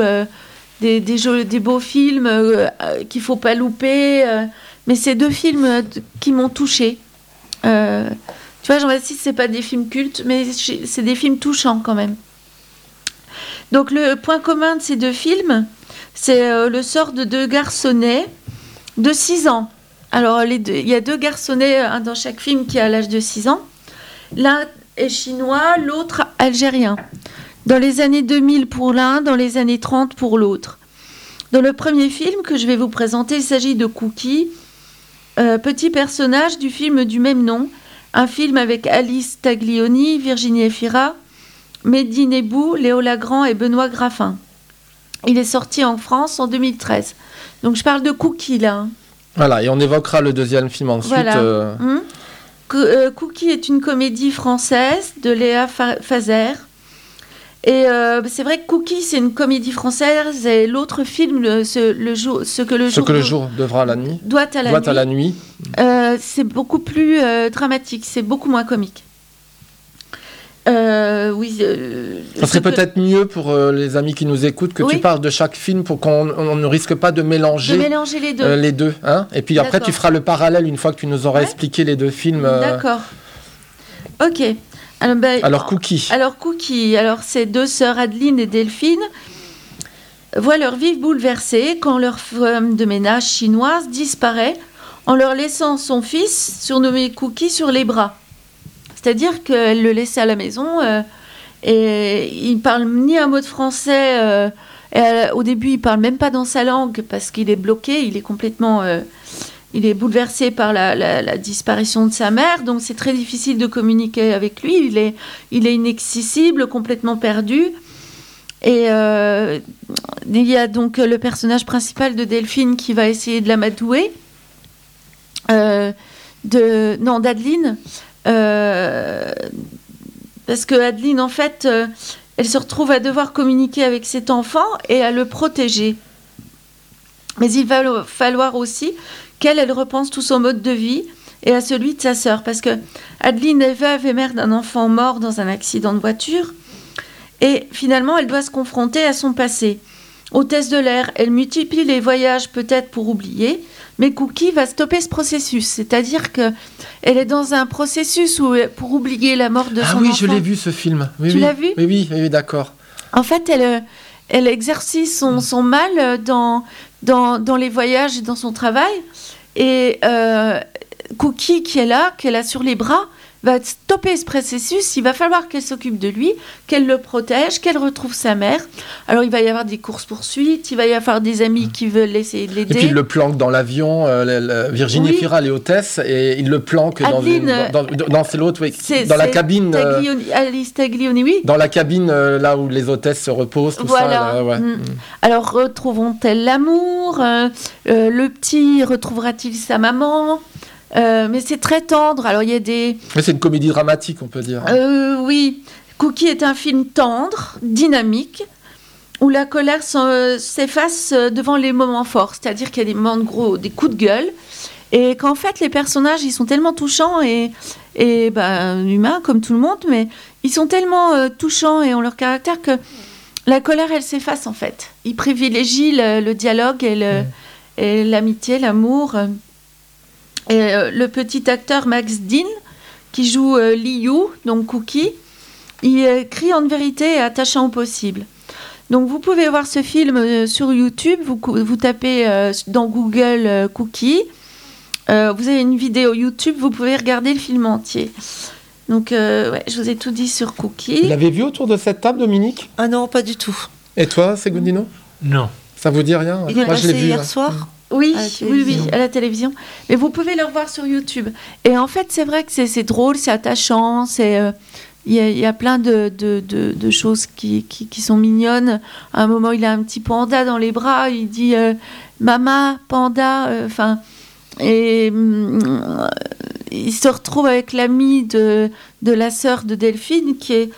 des beaux films qu'il faut pas louper, mais c'est 2 films qui m'ont touchée. Tu vois, Jean-Baptiste, c'est pas des films cultes, mais c'est des films touchants quand même. Donc, le point commun de ces 2 films, c'est le sort de 2 garçonnets de 6 ans. Alors, il y a 2 garçonnets, un dans chaque film, qui a l'âge de 6 ans. L'un est chinois, l'autre algérien. Dans les années 2000 pour l'un, dans les années 30 pour l'autre. Dans le premier film que je vais vous présenter, il s'agit de Cookie, petit personnage du film du même nom, un film avec Alice Taglioni, Virginie Efira, Mehdi Nebou, Léo Lagrand et Benoît Graffin. Il est sorti en France en 2013. Donc je parle de Cookie là. Hein. Voilà, et on évoquera le deuxième film ensuite. Voilà. Cookie est une comédie française de Léa Fazer. Et c'est vrai que Cookie, c'est une comédie française, et l'autre film, Ce que le jour devra la nuit. Doit à la nuit. C'est beaucoup plus dramatique, c'est beaucoup moins comique. Oui. Ça serait peut-être mieux pour les amis qui nous écoutent que tu parles de chaque film pour qu'on ne risque pas de mélanger les deux. Hein, et puis après, tu feras le parallèle une fois que tu nous auras expliqué les 2 films. D'accord. Ok. Alors, Cookie. Alors, ces 2 sœurs, Adeline et Delphine, voient leur vie bouleversée quand leur femme de ménage chinoise disparaît en leur laissant son fils, surnommé Cookie, sur les bras. C'est-à-dire qu'elle le laissait à la maison et il ne parle ni un mot de français. Au début, il ne parle même pas dans sa langue parce qu'il est bloqué, il est complètement... il est bouleversé par la disparition de sa mère, donc c'est très difficile de communiquer avec lui. Il est inaccessible, complètement perdu. Et il y a donc le personnage principal de Delphine qui va essayer de l'amadouer. D'Adeline. Parce que Adeline, en fait, elle se retrouve à devoir communiquer avec cet enfant et à le protéger. Mais il va falloir aussi qu'elle repense tout son mode de vie et à celui de sa sœur. Parce que Adeline est veuve et mère d'un enfant mort dans un accident de voiture. Et finalement, elle doit se confronter à son passé. Hôtesse de l'air, elle multiplie les voyages peut-être pour oublier, mais Cookie va stopper ce processus. C'est-à-dire qu'elle est dans un processus pour oublier la mort de son enfant. Ah oui, je l'ai vu ce film. Oui, tu l'as vu ? Oui, d'accord. En fait, elle exerce son mal dans les voyages et dans son travail. Et Cookie, qu'elle a sur les bras, va stopper ce processus. Il va falloir qu'elle s'occupe de lui, qu'elle le protège, qu'elle retrouve sa mère. Alors, il va y avoir des courses-poursuites, il va y avoir des amis qui veulent essayer de l'aider. Et puis, il le planque dans l'avion. Virginie Efira, elle est hôtesse, et il le planque dans c'est l'autre, oui. Dans la cabine. Alice Taglioni, oui. Dans la cabine, là où les hôtesses se reposent, tout ça. Là, ouais. Alors, retrouveront-elles l'amour le petit retrouvera-t-il sa maman mais c'est très tendre. Alors, il y a des... Mais c'est une comédie dramatique, on peut dire. Oui. Cookie est un film tendre, dynamique, où la colère s'efface devant les moments forts. C'est-à-dire qu'il y a des moments des coups de gueule. Et qu'en fait, les personnages, ils sont tellement touchants et humains, comme tout le monde, mais ils sont tellement touchants et ont leur caractère que la colère, elle s'efface, en fait. Ils privilégient le dialogue et l'amitié, l'amour... Et le petit acteur Max Dean, qui joue Liu, donc Cookie. Il est criant de vérité et attachant au possible. Donc vous pouvez voir ce film sur YouTube, vous tapez dans Google Cookie, vous avez une vidéo YouTube, vous pouvez regarder le film entier. Donc je vous ai tout dit sur Cookie. Vous l'avez vu autour de cette table, Dominique ? Ah non, pas du tout. Et toi, Segundino ? Non. Ça vous dit rien ? Il est Moi, je l'ai passé vu hier soir. Oui, À la oui, télévision. à la télévision. Mais vous pouvez le revoir sur YouTube. Et en fait, c'est vrai que c'est drôle, c'est attachant, il y a plein de choses qui sont mignonnes. À un moment, il a un petit panda dans les bras, il dit Mama, panda. Il se retrouve avec l'ami de la sœur de Delphine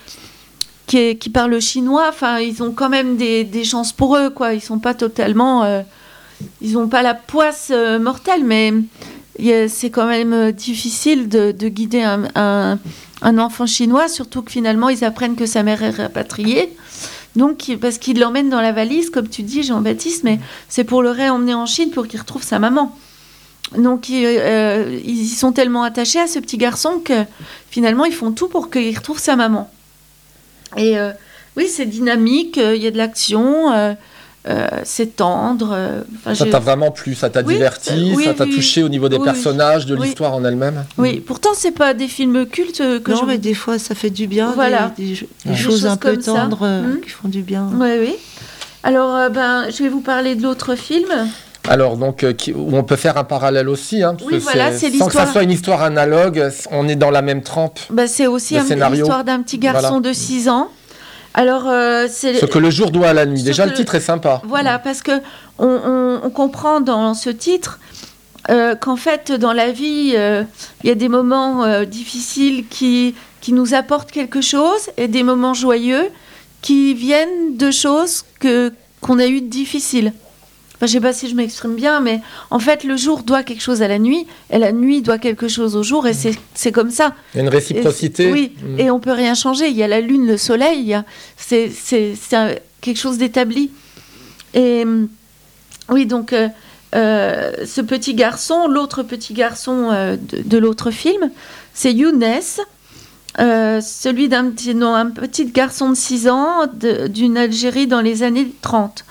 qui parle chinois. Enfin, ils ont quand même des chances pour eux, quoi. Ils sont pas totalement. Ils n'ont pas la poisse mortelle, mais c'est quand même difficile de guider un enfant chinois, surtout que finalement, ils apprennent que sa mère est rapatriée. Donc, parce qu'ils l'emmènent dans la valise, comme tu dis, Jean-Baptiste, mais c'est pour le réemmener en Chine pour qu'il retrouve sa maman. Donc, ils sont tellement attachés à ce petit garçon que finalement, ils font tout pour qu'il retrouve sa maman. Et oui, c'est dynamique, il y a de l'action. C'est tendre. Ça t'a vraiment plu, ça t'a diverti, ça t'a touché au niveau des personnages, de l'histoire en elle-même. Oui, pourtant c'est pas des films cultes non, mais des fois ça fait du bien. Voilà. Des choses un peu tendres qui font du bien. Oui. Alors, je vais vous parler de l'autre film. Alors, donc, où on peut faire un parallèle aussi, hein, parce oui, voilà, c'est sans que ça soit une histoire analogue, on est dans la même trempe. C'est aussi l'histoire d'un petit garçon de 6 ans. Alors, c'est ce que le jour doit à la nuit. Déjà, le titre est sympa. Voilà, parce que on comprend dans ce titre qu'en fait, dans la vie, il y a des moments difficiles qui nous apportent quelque chose et des moments joyeux qui viennent de choses qu'on a eues de difficiles. Enfin, je ne sais pas si je m'exprime bien, mais en fait, le jour doit quelque chose à la nuit, et la nuit doit quelque chose au jour, et c'est comme ça. Il y a une réciprocité. Et on ne peut rien changer. Il y a la lune, le soleil, c'est quelque chose d'établi. Et oui, donc, ce petit garçon, l'autre petit garçon de l'autre film, c'est Younes, celui d'un petit garçon de 6 ans d'une Algérie dans les années 30.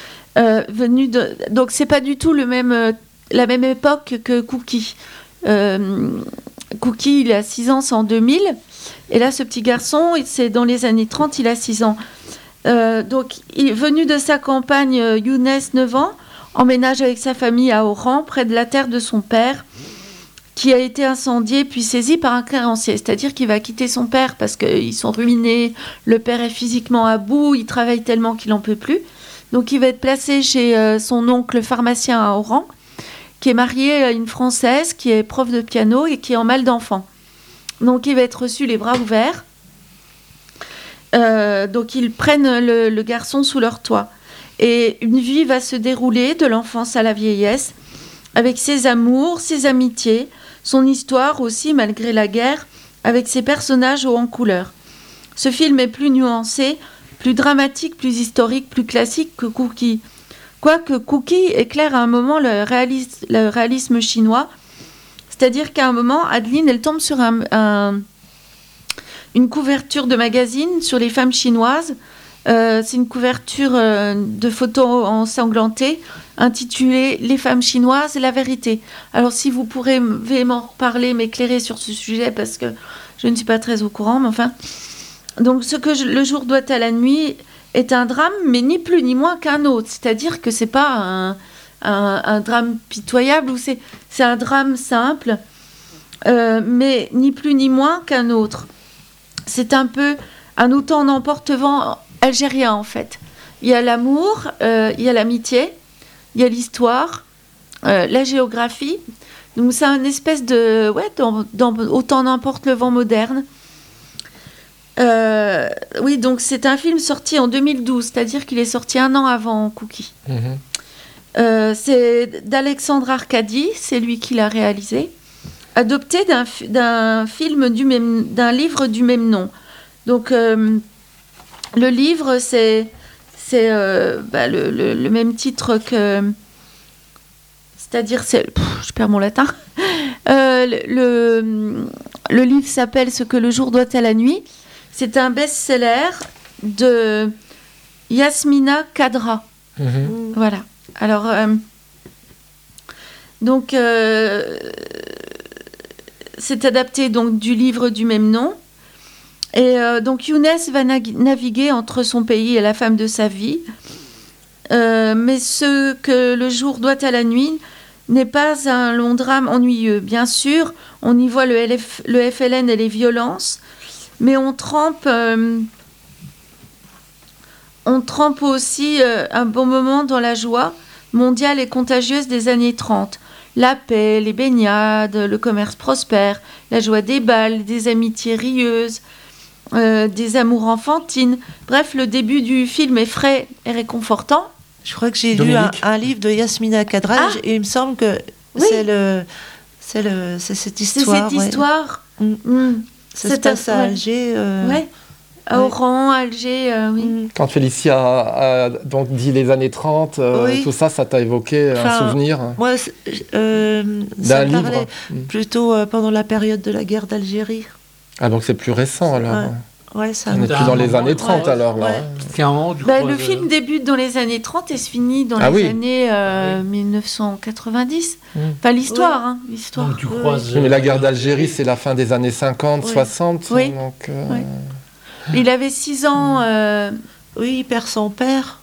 Donc c'est pas du tout la même époque que Cookie. Cookie, il a 6 ans, c'est en 2000. Et là, ce petit garçon, c'est dans les années 30, il a 6 ans. Donc, il est venu de sa campagne, Younes, 9 ans, emménage avec sa famille à Oran, près de la terre de son père, qui a été incendié puis saisi par un créancier. C'est-à-dire qu'il va quitter son père parce qu'ils sont ruinés, le père est physiquement à bout, il travaille tellement qu'il n'en peut plus. Donc, il va être placé chez son oncle pharmacien à Oran, qui est marié à une Française, qui est prof de piano et qui est en mal d'enfant. Donc, il va être reçu les bras ouverts. Donc, ils prennent le garçon sous leur toit. Et une vie va se dérouler de l'enfance à la vieillesse, avec ses amours, ses amitiés, son histoire aussi, malgré la guerre, avec ses personnages hauts en couleur. Ce film est plus nuancé, plus dramatique, plus historique, plus classique que Cookie. Quoique Cookie éclaire à un moment le réalisme chinois, c'est-à-dire qu'à un moment, Adeline, elle tombe sur une couverture de magazine sur les femmes chinoises. C'est une couverture de photos ensanglantées intitulée « Les femmes chinoises, la vérité ». Alors si vous pourrez m'en parler, m'éclairer sur ce sujet, parce que je ne suis pas très au courant, mais enfin... Donc, ce que le jour doit à la nuit est un drame, mais ni plus ni moins qu'un autre. C'est-à-dire que c'est pas un drame pitoyable, ou c'est un drame simple, mais ni plus ni moins qu'un autre. C'est un peu un autant n'emporte-vent algérien, en fait. Il y a l'amour, il y a l'amitié, il y a l'histoire, la géographie. Donc, c'est une espèce de... Ouais, autant n'emporte le vent moderne. Oui, donc c'est un film sorti en 2012, c'est-à-dire qu'il est sorti 1 an avant Cookie. C'est d'Alexandre Arcadi, c'est lui qui l'a réalisé, adopté d'un livre du même nom. Donc le livre, c'est le même titre que... C'est-à-dire, je perds mon latin. Le livre s'appelle « Ce que le jour doit à la nuit ». C'est un best-seller de Yasmina Khadra. Voilà. Alors, donc, c'est adapté donc, du livre du même nom. Et donc, Younes va naviguer entre son pays et la femme de sa vie. Mais ce que le jour doit à la nuit n'est pas un long drame ennuyeux. Bien sûr, on y voit le FLN et les violences, mais on trempe aussi un bon moment dans la joie mondiale et contagieuse des années 30. La paix, les baignades, le commerce prospère, la joie des bals, des amitiés rieuses, des amours enfantines. Bref, le début du film est frais et réconfortant. Je crois que j'ai lu un livre de Yasmina Khadra et il me semble que c'est cette histoire. C'est cette histoire. Ça se passe à Alger. À Oran, Alger, oui. Quand Félicia a donc dit les années 30, tout ça, ça t'a évoqué un souvenir? Moi, ça me parlait plutôt pendant la période de la guerre d'Algérie. Ah, donc c'est plus récent, alors. Ouais, ça on n'est plus dans les années 30, alors. Là. Le film débute dans les années 30 et se finit dans les années 1990. Enfin, l'histoire. l'histoire. Donc, tu croises, mais la guerre d'Algérie, c'est la fin des années 50, 60. Oui. Donc, Il avait 6 ans. Oui, il perd son père.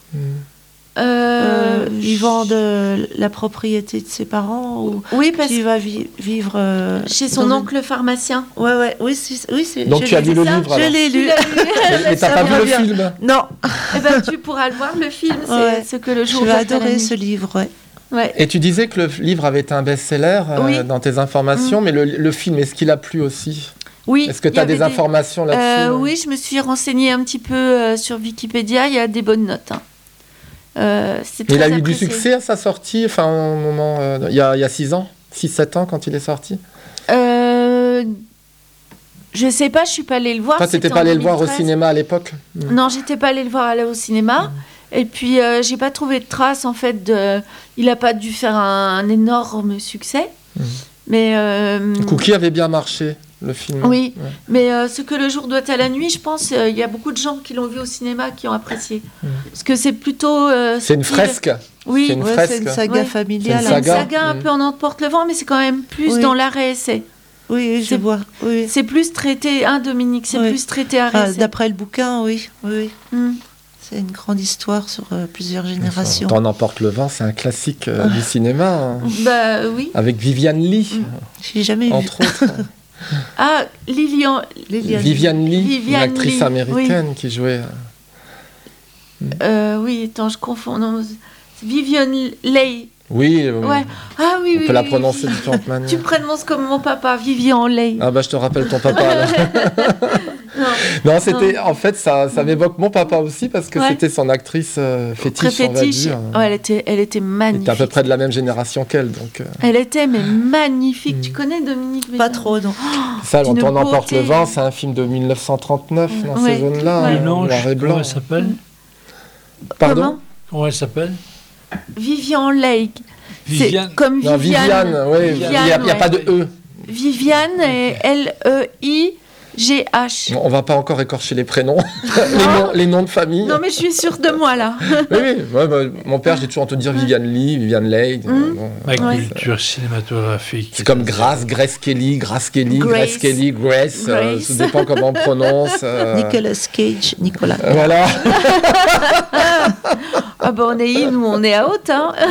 Il vend de la propriété de ses parents parce qu'il va vivre chez son oncle pharmacien. Oui, donc tu as lu le livre? Je l'ai lu. Mais t'as pas vu le film? Non. Eh ben, tu pourras le voir, le film, c'est ce que le jour. Je vais adorer ce livre, Ouais. Et tu disais que le livre avait été un best-seller dans tes informations, mais le film, est-ce qu'il a plu aussi? Oui. Est-ce que tu as des informations là-dessus? Oui, je me suis renseignée un petit peu sur Wikipédia, il y a des bonnes notes. Il a eu du succès à sa sortie, enfin, au moment, il y a 6 ans, 6-7 ans quand il est sorti? Je sais pas, je suis pas allée le voir. Toi, t'étais pas allée le voir au cinéma à l'époque? Non, j'étais pas allée le voir au cinéma. Et puis, j'ai pas trouvé de traces, en fait, il a pas dû faire un énorme succès. Mais... Cookie avait bien marché, le film. Oui, mais ce que le jour doit à la nuit, je pense, il y a beaucoup de gens qui l'ont vu au cinéma qui ont apprécié. Parce que c'est plutôt... c'est une fresque. Oui, c'est une fresque. C'est une saga familiale. C'est une saga un peu en emporte le vent, mais c'est quand même plus dans l'arrêt-essai. Oui, je vois. Oui. C'est plus traité, Dominique, c'est plus traité arrêt-essai. D'après le bouquin, oui. C'est une grande histoire sur plusieurs générations. T'en emporte le vent, c'est un classique du cinéma. Bah oui. Avec Vivian Lee. J'ai jamais vu. Entre autres. Vivian Lee, une actrice américaine qui jouait. Oui, attends, je confonds. Non, Vivian Leigh. Oui, ouais. On peut la prononcer de différentes manières. Tu prononces comme mon papa, Vivian Leigh. Ah bah je te rappelle ton papa alors. Non, c'était en fait ça m'évoque mon papa aussi parce que c'était son actrice fétiche, on va dire. Ouais, elle était magnifique. Elle était à peu près de la même génération qu'elle, donc. Elle était magnifique. Tu connais Dominique? Pas trop, non. Ça, On emporte le vent, c'est un film de 1939 dans ces zones-là. Le nom, comment elle s'appelle? Pardon? Comment elle s'appelle? Vivian Leigh. Viviane. C'est comme Viviane. Viviane, oui. Il n'y a pas de E. Viviane et Leigh. On va pas encore écorcher les prénoms, les noms de famille. Non, mais je suis sûre de moi, là. Oui. Mon père, j'ai toujours entendu dire Vivian Lee, Vivian Leigh. Ma culture cinématographique. C'est comme Grace Kelly, Grace. Ça dépend comment on prononce. Nicolas Cage, Nicolas. Voilà. On est nous on est à haute.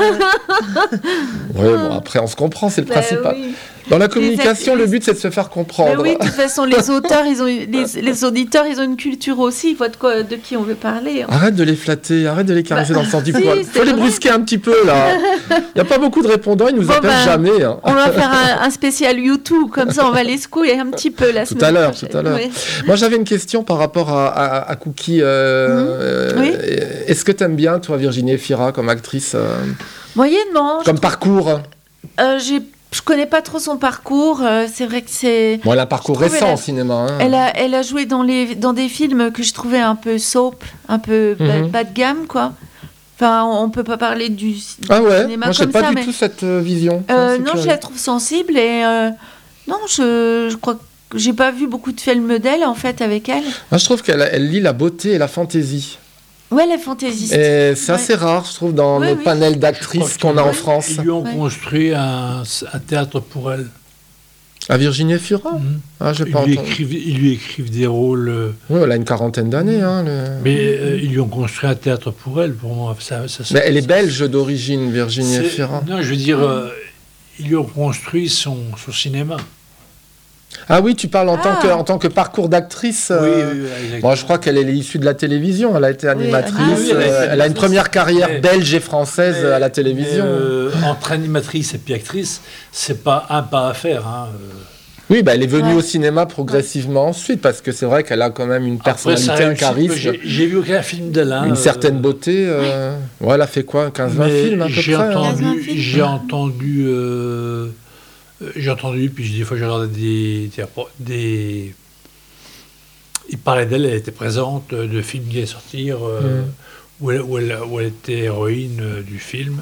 Après, on se comprend, c'est le principal. Oui. Dans la communication, le but, c'est de se faire comprendre. Oui, de toute façon, les auteurs, les auditeurs, ils ont une culture aussi. Il faut de qui on veut parler. Arrête de les flatter, arrête de les caresser dans le sens du poil. Il faut les brusquer un petit peu, là. Il n'y a pas beaucoup de répondants, ils nous appellent jamais. On va faire un spécial YouTube, comme ça, on va les secouer un petit peu la semaine prochaine. Tout à l'heure. Oui. Moi, j'avais une question par rapport à Cookie. Est-ce que tu aimes bien, toi, Virginie Efira, comme actrice Moyennement. Comme parcours Je connais pas trop son parcours. C'est vrai que c'est. Elle a un parcours récent au cinéma. Elle a joué dans des films que je trouvais un peu soap, un peu bas de gamme, quoi. Enfin, on peut pas parler du Ah ouais, cinéma moi j'ai comme pas ça, du mais tout cette vision. Ça, c'est non, je curieux. la trouve sensible et non, je crois que j'ai pas vu beaucoup de films d'elle en fait avec elle. Moi je trouve qu'elle lit la beauté et la fantaisie. Ouais, elle est fantaisiste. Et c'est assez rare, je trouve, dans Oui, notre oui. panel d'actrices qu'on a en France. Ils lui ont Ouais. construit un théâtre pour elle. À Virginie Fira Ah, j'ai pas entendu. Ils lui écrivent des rôles. Oui, elle a une quarantaine d'années. Hein, Mais ils lui ont construit un théâtre pour elle, pour moi. Mais elle est belge d'origine, Virginie c'est- Fira. Non, je veux dire, ils lui ont construit son cinéma. Ah oui, tu parles en tant que parcours d'actrice. exactement. Bon, je crois qu'elle est issue de la télévision. Elle a été animatrice. oui, Elle a une première carrière Mais- belge et française à la télévision. Entre animatrice et puis actrice, c'est pas un pas à faire. Hein. Oui, bah, elle est venue Ouais. au cinéma progressivement ensuite, parce que c'est vrai qu'elle a quand même une Après, personnalité, ça un réussit, charisme, j'ai vu aucun film d'elle. Hein, une certaine beauté. Ouais, elle a fait quoi 15-20 mais films à peu j'ai près hein. entendu, 15-20 films. j'ai entendu, puis des fois j'ai regardé des. Il parlait d'elle, elle était présente de films qui allaient sortir, où elle était héroïne du film.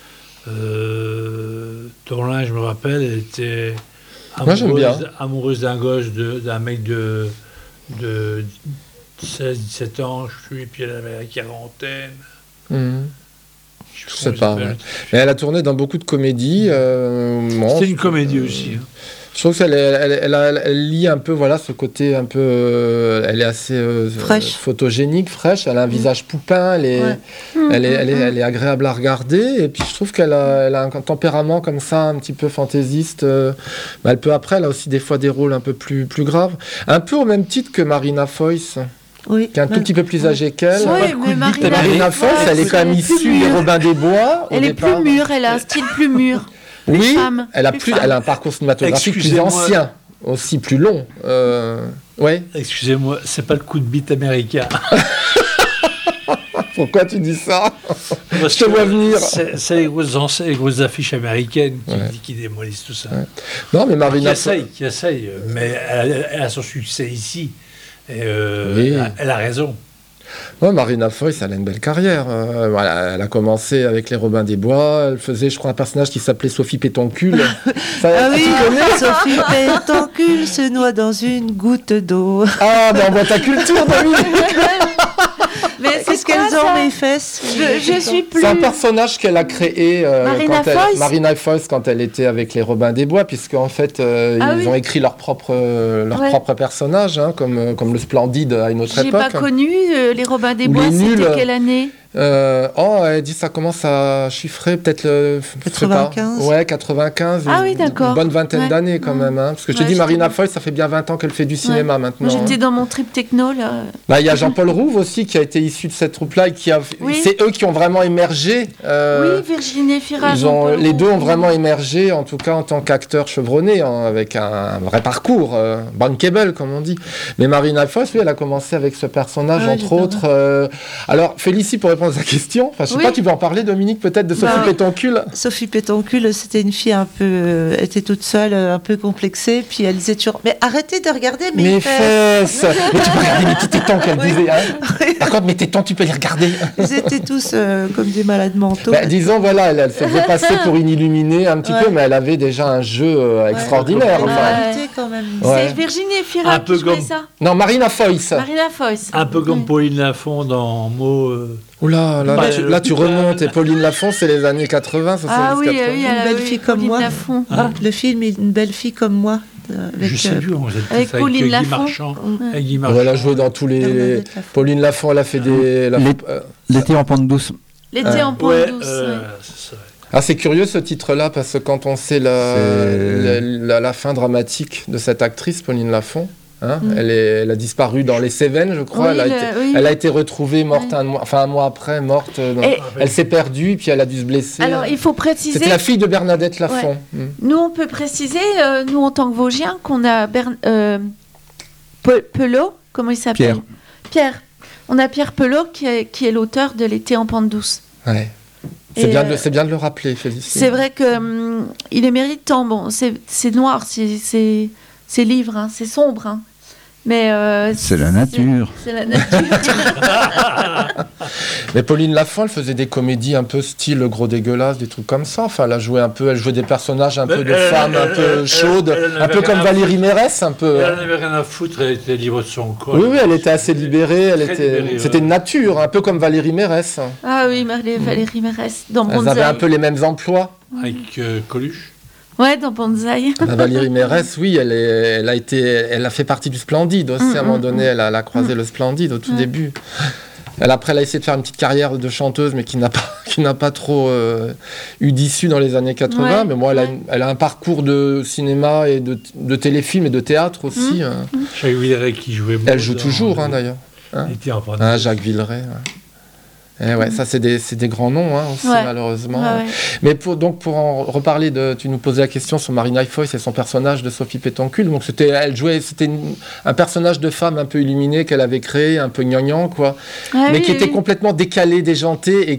Torlin, je me rappelle, elle était Moi, j'aime bien. amoureuse d'un gosse, d'un mec de 16-17 ans, et puis elle avait la quarantaine. Mhm. Je sais comment pas. elle Ouais. s'appelle. Mais elle a tourné dans beaucoup de comédies. Bon, C'était une comédie aussi. Hein. je trouve qu'elle lie un peu, voilà, ce côté un peu. Elle est assez Fraîche. photogénique, fraîche. Elle a un visage poupin. Elle est agréable à regarder. Et puis je trouve qu'elle a un tempérament comme ça, un petit peu fantaisiste. Bah, elle a aussi des fois des rôles un peu plus graves. Un peu au même titre que Marina Foïs, Oui. qui est un tout petit peu plus âgée qu'elle. Ouais, mais Marina Foïs, elle est quand même elle est plus issue des mûre. Robins des Bois. Elle est plus mûre, elle a un style plus mûr. Oui, femme, elle a plus femme. elle a un parcours cinématographique plus Excusez-moi. ancien, aussi plus long. Ouais. Excusez-moi, c'est pas le coup de bite américain. Pourquoi tu dis ça? Parce Je te que vois venir. C'est les grosses affiches américaines qui démolissent tout ça. Ouais. Non, mais Marina Qui essaye, mais elle a son succès ici. Et, Oui. elle a raison. Ouais, Marina Foïs, elle a une belle carrière. Voilà, elle a commencé avec les Robins des Bois. Elle faisait, je crois, un personnage qui s'appelait Sophie Pétoncule. Ah oui, tu connais? Sophie Pétoncule se noie dans une goutte d'eau. Ah, ben on voit ta culture, Dominique. Mais Qu'est-ce qu'elles ont, mes fesses? Je suis plus. C'est un personnage qu'elle a créé Marina Foïs. Marina Foïs quand elle était avec les Robins des Bois, puisque en fait ils ont écrit leur propre personnage, hein, comme le Splendide à une autre J'ai époque. pas connu les Robins des Ou Bois, les Nuls. c'était quelle année? Elle dit ça commence à chiffrer peut-être le 95. Ouais, 95. Ah oui, d'accord. Une bonne vingtaine Ouais. d'années quand même. Hein, parce que je te Ouais, dis, j'étais Marina dans- Foïs, ça fait bien 20 ans qu'elle fait du cinéma maintenant. Moi, j'étais dans mon trip techno, là. Bah, il y a Jean-Paul Rouve aussi qui a été issu de cette troupe-là et Oui. c'est eux qui ont vraiment émergé. Oui, Virginie Fira. Les deux ont vraiment émergé, en tout cas en tant qu'acteurs chevronnés, avec un vrai parcours, bankable comme on dit. Mais Marina Foïs, oui, elle a commencé avec ce personnage, Ouais, entre j'adore. autres. Alors, Félicie, pour répondre à sa question, je sais Oui. pas, tu veux en parler, Dominique, peut-être, de Sophie Bah oui. Pétoncule? Sophie Pétoncule, c'était une fille un peu. Elle était toute seule, un peu complexée, puis elle disait toujours mais arrêtez de regarder Mes fesses. Mais tu peux regarder mes petits tétons qu'elle Oui. disait. Hein. Par contre, mes tétons, tu peux les regarder. Ils étaient tous comme des malades mentaux. Bah, disons, voilà, elle se faisait passer pour une illuminée un petit Ouais. peu, mais elle avait déjà un jeu extraordinaire. Une Enfin. réalité, quand même. Ouais. C'est Virginie Fira Un peu qui jouait comme- ça. Non, Marina Foïs. Marina Foïs. Un peu comme Oui. Pauline Lafont dans Mots. Oula, là, Bah, là, tu remontes. Et Pauline Lafont, c'est les années 80, ça, Ah c'est oui, les 80. oui, Une elle a belle eu fille comme Pauline moi. Lafont. Le film Une belle fille comme moi. Avec, Je sais plus, vous êtes avec tous Pauline Guy Lafont. Marchand. Avec Guy Elle Marchand. a joué dans tous les. Bernadette Lafont. Pauline Lafont, elle a fait des. L'été en pente douce. L'été en pente Ouais, douce. c'est ça. Ah, c'est curieux ce titre-là, parce que quand on sait la fin dramatique de cette actrice, Pauline Lafont, hein, elle a disparu dans les Cévennes, je crois. Oui, Elle a été retrouvée morte un mois après, morte. Et- Elle s'est perdue, puis elle a dû se blesser. Alors, il faut préciser. C'était la fille de Bernadette Lafont. Nous, on peut préciser, nous, en tant que Vosgiens, qu'on a Pelot, comment il s'appelle? Pierre. On a Pierre Pelot qui est l'auteur de L'été en pente douce. Ouais. Et, C'est bien de le rappeler, Félicie. C'est vrai que il est méritant. Bon, c'est noir, ces livres, hein, c'est sombre. Hein. Mais C'est la nature. C'est la nature. Mais Pauline Lafont, elle faisait des comédies un peu style Le Gros Dégueulasse, des trucs comme ça. Enfin, elle jouait des personnages un peu de femmes un peu chaudes, un peu comme Valérie Mérès, un peu. Elle n'avait rien à foutre, elle était libre de son corps. Oui, elle était assez libérée. C'était une nature, un peu comme Valérie Mérès. Ah oui, Valérie Mérès, dans Bonsaï. Elles avaient un peu les mêmes emplois. Avec Coluche. Ouais, dans Bonsaï. Valérie Mérès, oui, elle a fait partie du Splendide aussi. À un moment donné, elle a croisé le Splendide au tout début. Après, elle a essayé de faire une petite carrière de chanteuse, mais qui n'a pas trop eu d'issue dans les années 80. Mais moi, elle a un parcours de cinéma et de téléfilm et de théâtre aussi. Jacques Villeray qui jouait. Elle joue toujours, d'ailleurs. Jacques Villeray. Ouais. Ouais, ça c'est des grands noms aussi, malheureusement. Ouais. Mais pour en reparler, tu nous posais la question sur Marina Foïs et son personnage de Sophie Pétoncule. Donc c'était un personnage de femme un peu illuminé qu'elle avait créé, un peu gnangnan, quoi, mais qui était complètement décalé, déjanté et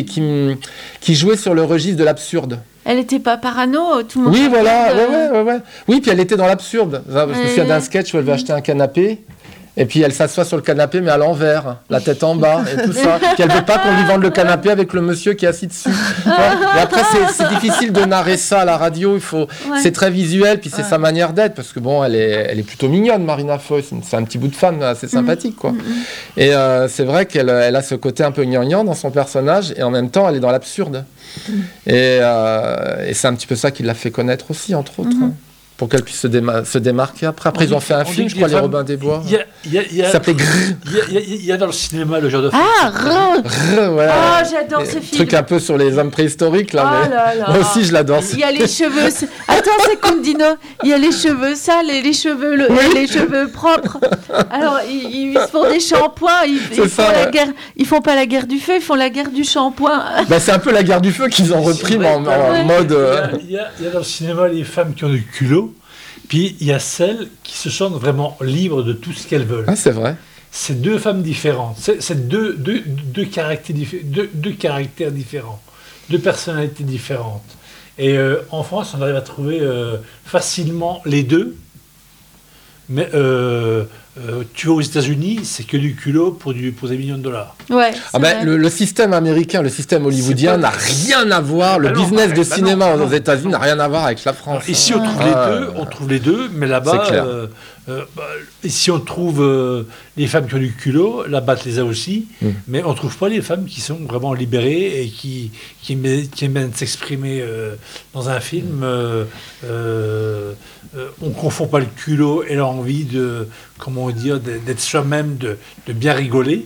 qui jouait sur le registre de l'absurde. Elle n'était pas parano, tout le monde. Oui, voilà, ouais. Oui, puis elle était dans l'absurde. Je me souviens d'un sketch où elle veut acheter un canapé. Et puis elle s'assoit sur le canapé, mais à l'envers, la tête en bas, et tout ça. Puis elle veut pas qu'on lui vende le canapé avec le monsieur qui est assis dessus. Et après, c'est difficile de narrer ça à la radio. C'est très visuel, puis c'est sa manière d'être, parce que bon, elle est plutôt mignonne, Marina Foïs. C'est un petit bout de femme assez sympathique, quoi. Et c'est vrai qu'elle a ce côté un peu gnangnan dans son personnage, et en même temps, elle est dans l'absurde. Et c'est un petit peu ça qui l'a fait connaître aussi, entre autres. Pour qu'elle puisse se démarquer après. Après, ils ont fait un film, je crois, Les Robins des Bois. Ça s'appelait Grrr. Il y a dans le cinéma le genre de film. Ah, Grrr. Ouais. Ah, j'adore ce film. Truc un peu sur les hommes préhistoriques, là. Moi aussi, je l'adore. Il y a les cheveux... Attends, c'est Condino. Il y a les cheveux sales et les cheveux propres. Alors, ils se font des shampoings. Ils font pas la guerre du feu, ils font la guerre du shampoing. C'est un peu la guerre du feu qu'ils ont repris, mais en mode... Il y a dans le cinéma les femmes qui ont du culot. Puis il y a celles qui se sentent vraiment libres de tout ce qu'elles veulent. Ah, c'est vrai. C'est deux femmes différentes. C'est deux caractères différents. Deux personnalités différentes. Et en France, on arrive à trouver facilement les deux. Mais tu vas aux États-Unis, c'est que du culot pour des millions de dollars. Ouais, le système américain, le système hollywoodien n'a rien à voir. Le business de cinéma aux États-Unis n'a rien à voir avec la France. Ici, on trouve les deux, mais là-bas, ici, on trouve les femmes qui ont du culot, là-bas, tu les as aussi, mais on ne trouve pas les femmes qui sont vraiment libérées et qui aiment s'exprimer dans un film. On ne confond pas le culot et l'envie d'être soi-même, de bien rigoler.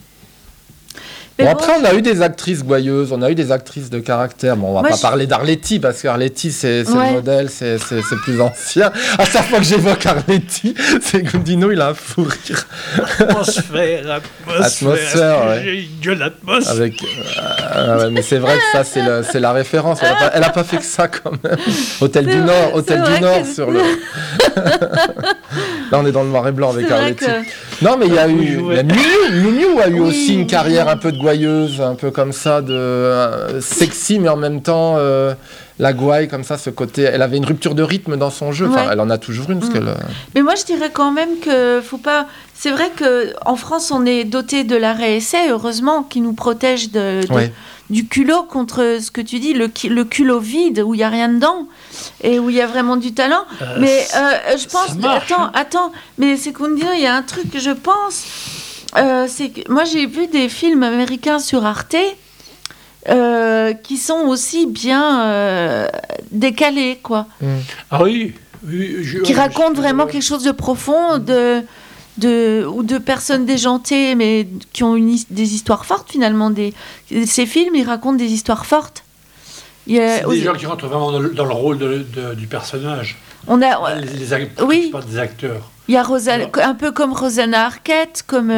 Bon, après, on a eu des actrices gouailleuses, on a eu des actrices de caractère. Bon, on va pas parler d'Arletty, parce qu'Arletty, c'est le modèle, c'est plus ancien. À chaque fois que j'évoque Arletty, c'est Gondino, il a un fou rire. Atmosphère, ouais. J'ai une gueule atmosphère. Mais c'est vrai que ça, c'est la référence. Elle a pas fait que ça, quand même. Hôtel du Nord, sur le... Là, on est dans le noir et blanc avec Arletty. Non, mais il y a eu... Miu a eu aussi une carrière un peu de gouailleuse, un peu comme ça, sexy, mais en même temps, la gouaille, comme ça, ce côté... Elle avait une rupture de rythme dans son jeu. Enfin, elle en a toujours une. Parce qu'elle... Mais moi, je dirais quand même que faut pas... C'est vrai qu'en France, on est doté de l'arrêt essai, heureusement, qui nous protège du culot contre ce que tu dis, le culot vide, où il n'y a rien dedans, et où il y a vraiment du talent. Mais je pense... Attends, mais c'est qu'on dit, il y a un truc que je pense... c'est que moi, j'ai vu des films américains sur Arte qui sont aussi bien décalés, quoi. Ah oui. Qui racontent vraiment quelque chose de profond, ou de personnes déjantées, mais qui ont des histoires fortes, finalement. Ces films, ils racontent des histoires fortes. C'est des gens qui rentrent vraiment dans le rôle du personnage. On a... des acteurs. Il y a un peu comme Rosanna Arquette, comme...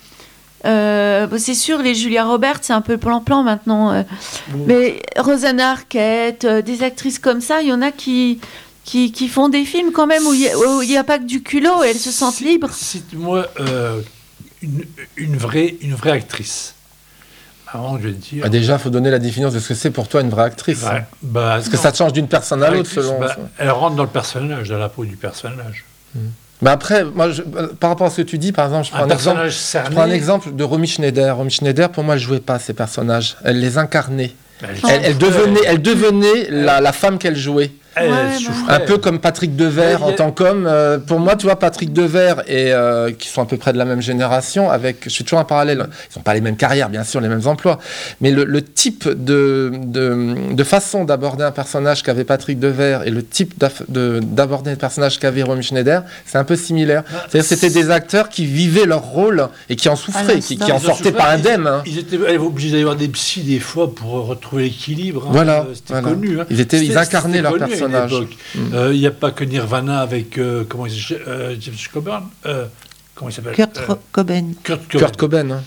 c'est sûr, les Julia Roberts, c'est un peu plan-plan maintenant. Mais Rosanna Arquette, des actrices comme ça, il y en a qui font des films quand même où il n'y a pas que du culot, et elles se sentent libres. Cite-moi une vraie actrice. Avant, je vais te dire... déjà, il faut donner la définition de ce que c'est pour toi une vraie actrice. Parce que ça change d'une personne à l'autre, selon... Elle rentre dans le personnage, dans la peau du personnage. Mais après, moi, par rapport à ce que tu dis, par exemple, je prends un exemple de Romy Schneider. Romy Schneider, pour moi, elle jouait pas ses personnages. Elle les incarnait. Elle devenait la femme qu'elle jouait. Un peu comme Patrick Devers en tant qu'homme. Pour moi, tu vois, Patrick Devers et qui sont à peu près de la même génération, je fais toujours un parallèle. Ils n'ont pas les mêmes carrières, bien sûr, les mêmes emplois, mais le type de façon d'aborder un personnage qu'avait Patrick Devers et le type d'aborder un personnage qu'avait Romy Schneider, c'est un peu similaire. C'est-à-dire, c'était des acteurs qui vivaient leur rôle et qui en souffraient, qui en sortaient pas indemnes. Ils étaient obligés d'aller voir des psys des fois pour retrouver l'équilibre. Voilà, c'était connu. Ils incarnaient leur personnage. Il n'y a pas que Nirvana avec James Coburn, comment il s'appelle, Kurt Cobain. Kurt Cobain,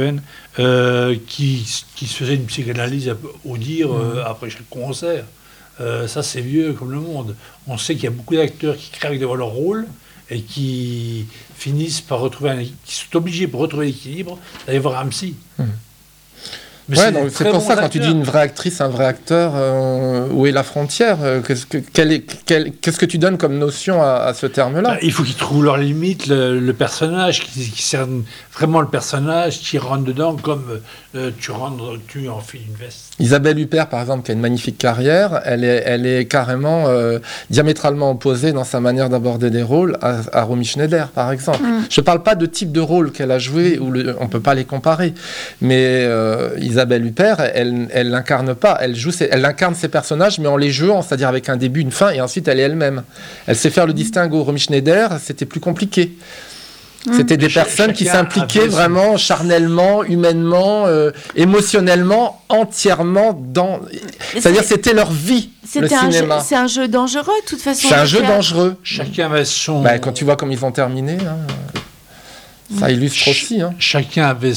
qui se faisait une psychanalyse au dire après chaque concert. Ça, c'est vieux comme le monde. On sait qu'il y a beaucoup d'acteurs qui crèvent devant leur rôle et qui finissent par qui sont obligés pour retrouver l'équilibre d'aller voir un psy. Donc c'est pour ça, quand tu dis une vraie actrice, un vrai acteur, où est la frontière ? Qu'est-ce que tu donnes comme notion à ce terme-là ? Il faut qu'ils trouvent leurs limites, le personnage, qui cerne vraiment le personnage, qui rentre dedans comme tu enfiles une veste. Isabelle Huppert, par exemple, qui a une magnifique carrière, elle est carrément diamétralement opposée dans sa manière d'aborder des rôles à Romy Schneider, par exemple. Je ne parle pas de type de rôle qu'elle a joué, où on ne peut pas les comparer, mais Isabelle Huppert, elle l'incarne pas, elle incarne ses personnages, mais en les jouant, c'est-à-dire avec un début, une fin, et ensuite elle est elle-même. Elle sait faire le distinguo. Romy Schneider, c'était plus compliqué. C'était des personnes qui s'impliquaient vraiment charnellement, humainement, émotionnellement, entièrement dans... C'est-à-dire c'était leur vie, le cinéma. C'est un jeu dangereux, de toute façon. C'est un jeu dangereux. Chacun avait son... quand tu vois comme ils ont terminé, ça illustre aussi. Chacun avait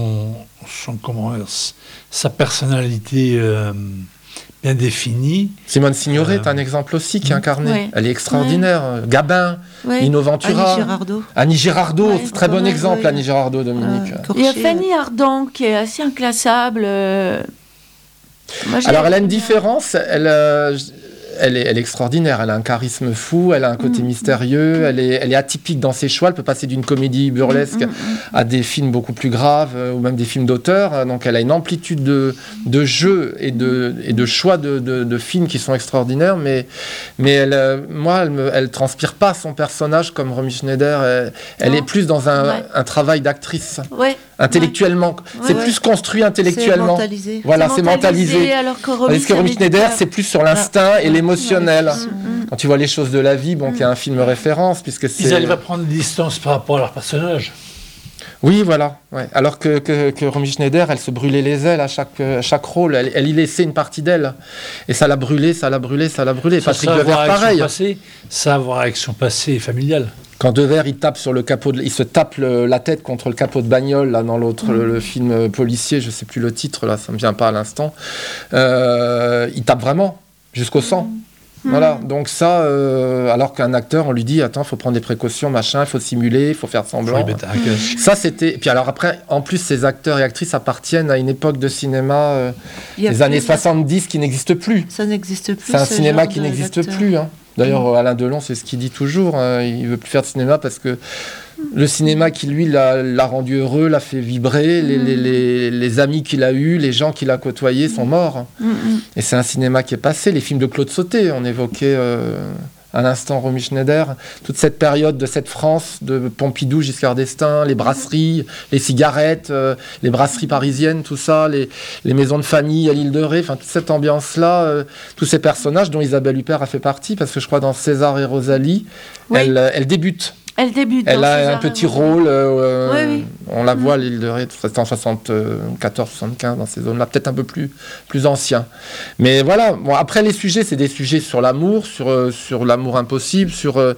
sa personnalité bien définie. Simone Signoret est un exemple aussi qui incarnait. Oui. Elle est extraordinaire. Oui. Gabin, Nino Ventura. Annie Girardot, très bon exemple, Annie Girardot, Dominique. Il y a Fanny Ardant qui est assez inclassable. Alors elle a une différence, elle est extraordinaire, elle a un charisme fou, elle a un côté mystérieux, elle est atypique dans ses choix, elle peut passer d'une comédie burlesque à des films beaucoup plus graves, ou même des films d'auteur, donc elle a une amplitude de jeu et de choix de films qui sont extraordinaires, mais elle transpire pas son personnage comme Romy Schneider, elle est plus dans un travail d'actrice. Ouais. Intellectuellement, c'est plus construit intellectuellement. C'est mentalisé. Voilà, c'est mentalisé. Alors que Romy Schneider, c'est plus sur l'instinct et l'émotionnel. Quand tu vois Les choses de la vie, qui est un film référence, puisque c'est... Ils arrivent à prendre des distances par rapport à leur personnage. Oui, voilà. Ouais. Alors que Romy Schneider, elle se brûlait les ailes à chaque rôle. Elle y laissait une partie d'elle. Et ça l'a brûlé. Patrick Devers, pareil. Ça a à voir avec son passé familial. Quand Devers, il se tape la tête contre le capot de bagnole, là, dans l'autre, le film policier, je ne sais plus le titre, là, ça ne me vient pas à l'instant. Il tape vraiment, jusqu'au sang. Voilà, donc ça, alors qu'un acteur, on lui dit, attends, il faut prendre des précautions, machin, il faut simuler, il faut faire semblant. Ça, c'était... Et puis alors après, en plus, ces acteurs et actrices appartiennent à une époque de cinéma des années 70 qui n'existe plus. Ça n'existe plus. C'est un cinéma qui n'existe plus, D'ailleurs, Alain Delon, c'est ce qu'il dit toujours. Il ne veut plus faire de cinéma parce que le cinéma qui, lui, l'a rendu heureux, l'a fait vibrer. Les amis qu'il a eus, les gens qu'il a côtoyés sont morts. Et c'est un cinéma qui est passé. Les films de Claude Sauté, on évoquait à l'instant Romy Schneider. Toute cette période de cette France, de Pompidou, Giscard d'Estaing, les brasseries, les cigarettes, les brasseries parisiennes, tout ça, les maisons de famille à l'île de Ré, toute cette ambiance-là, tous ces personnages dont Isabelle Huppert a fait partie, parce que je crois dans César et Rosalie, elle débute. Elle a un petit rôle, on la voit à l'île de Ré, c'était en 74-75 dans ces zones-là, peut-être un peu plus ancien. Mais voilà, après les sujets, c'est des sujets sur l'amour, sur l'amour impossible,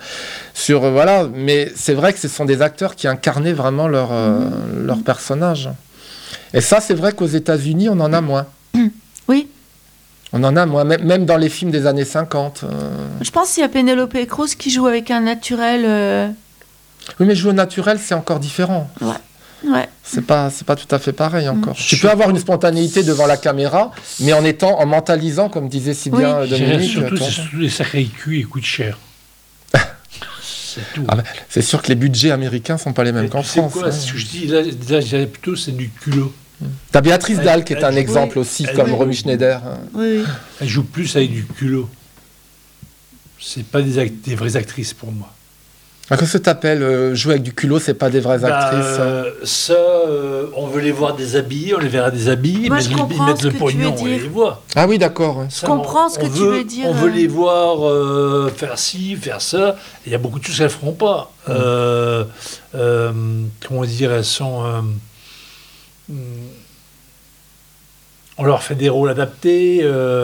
voilà. Mais c'est vrai que ce sont des acteurs qui incarnaient vraiment leur personnage. Et ça, c'est vrai qu'aux États-Unis, on en a moins. Oui. On en a moins, même dans les films des années 50. Je pense qu'il y a Penélope Cruz qui joue avec un naturel... Oui, mais jouer au naturel, c'est encore différent. Ouais. C'est pas tout à fait pareil encore. Tu peux avoir une spontanéité devant la caméra, mais en mentalisant, comme disait si bien Dominique. Surtout les sacrés culs, ils coûtent cher. c'est tout. Ah ben, c'est sûr que les budgets américains sont pas les mêmes qu'en France. C'est quoi ce que je dis là, je dirais plutôt c'est du culot. T'as Béatrice Dalle qui est un exemple aussi, elle comme joue. Romy Schneider. Oui. Elle joue plus avec du culot. C'est pas des vraies actrices pour moi. Qu'est-ce que t'appelles jouer avec du culot, c'est pas des vraies actrices On veut les voir déshabillés, on les verra déshabillés, Moi, mais je ils comprends mettent ce le que tu pognon, veux on dire. les voit. Ah oui, d'accord. Je comprends ce que tu veux dire. On veut les voir faire ci, faire ça. Il y a beaucoup de choses qu'elles ne feront pas. Comment dire, elles sont... on leur fait des rôles adaptés,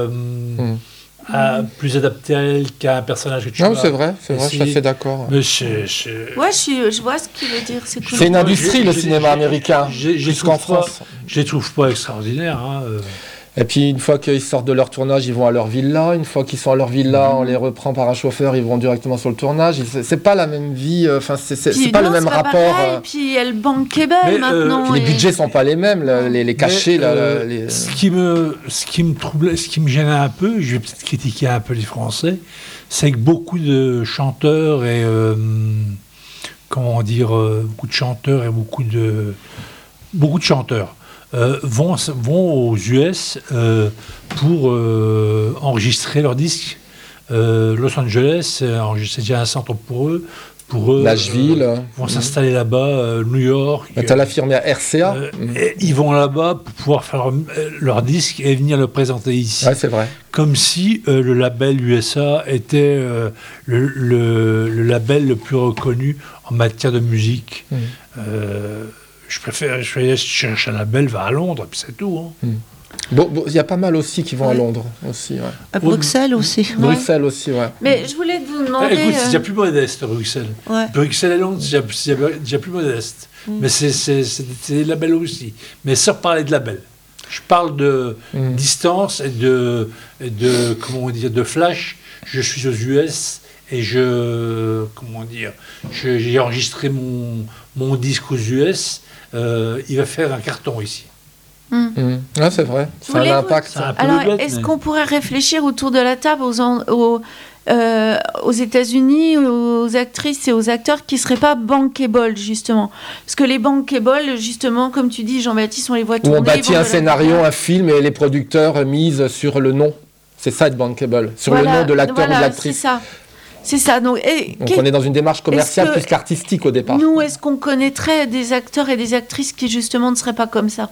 plus adaptés à elles qu'à un personnage que tu Non, vas c'est vrai, je suis assez d'accord. Mais Ouais, je vois ce qu'il veut dire. C'est cool. C'est une industrie, le cinéma américain, plus qu'en France. Je les trouve pas extraordinaires. Et puis, une fois qu'ils sortent de leur tournage, ils vont à leur villa. Une fois qu'ils sont à leur villa, on les reprend par un chauffeur, ils vont directement sur le tournage. C'est pas la même vie, c'est pas le même rapport. Pareil, puis elle bankable maintenant. Les budgets sont pas les mêmes, les cachets. Ce qui me troublait, ce qui me gênait un peu, je vais peut-être critiquer un peu les Français, c'est que beaucoup de chanteurs et beaucoup de chanteurs et beaucoup de chanteurs vont aux US pour enregistrer leurs disques. Los Angeles, c'est déjà un centre pour eux. Nashville. Vont s'installer là-bas, New York. Tu as la firme RCA. Et ils vont là-bas pour pouvoir faire leur disque et venir le présenter ici. Ouais, c'est vrai. Comme si le label USA était le label le plus reconnu en matière de musique. Je cherche un label, va à Londres, puis c'est tout. Bon, il y a pas mal aussi qui vont à Londres aussi. Ouais. À Bruxelles aussi. Bruxelles aussi, ouais. Mais je voulais vous demander. Écoute, c'est déjà plus modeste, Bruxelles. Ouais. Bruxelles et Londres, c'est déjà plus modeste. Mais c'est des labels aussi. Mais sans parler de label. Je parle de distance et de flash. Je suis aux US et j'ai enregistré mon disque aux US. Il va faire un carton ici. Ah, c'est vrai, ça a un impact. Alors, est-ce qu'on pourrait réfléchir autour de la table aux États-Unis, aux actrices et aux acteurs qui ne seraient pas bankable, justement? Parce que les bankable, justement, comme tu dis, Jean-Baptiste, on les voit tourner. Où on bâtit un scénario, un film, et les producteurs misent sur le nom. C'est ça, être bankable. Sur le nom de l'acteur ou de l'actrice. C'est ça. Donc on est dans une démarche commerciale plus qu'artistique au départ. Nous, est-ce qu'on connaîtrait des acteurs et des actrices qui, justement, ne seraient pas comme ça?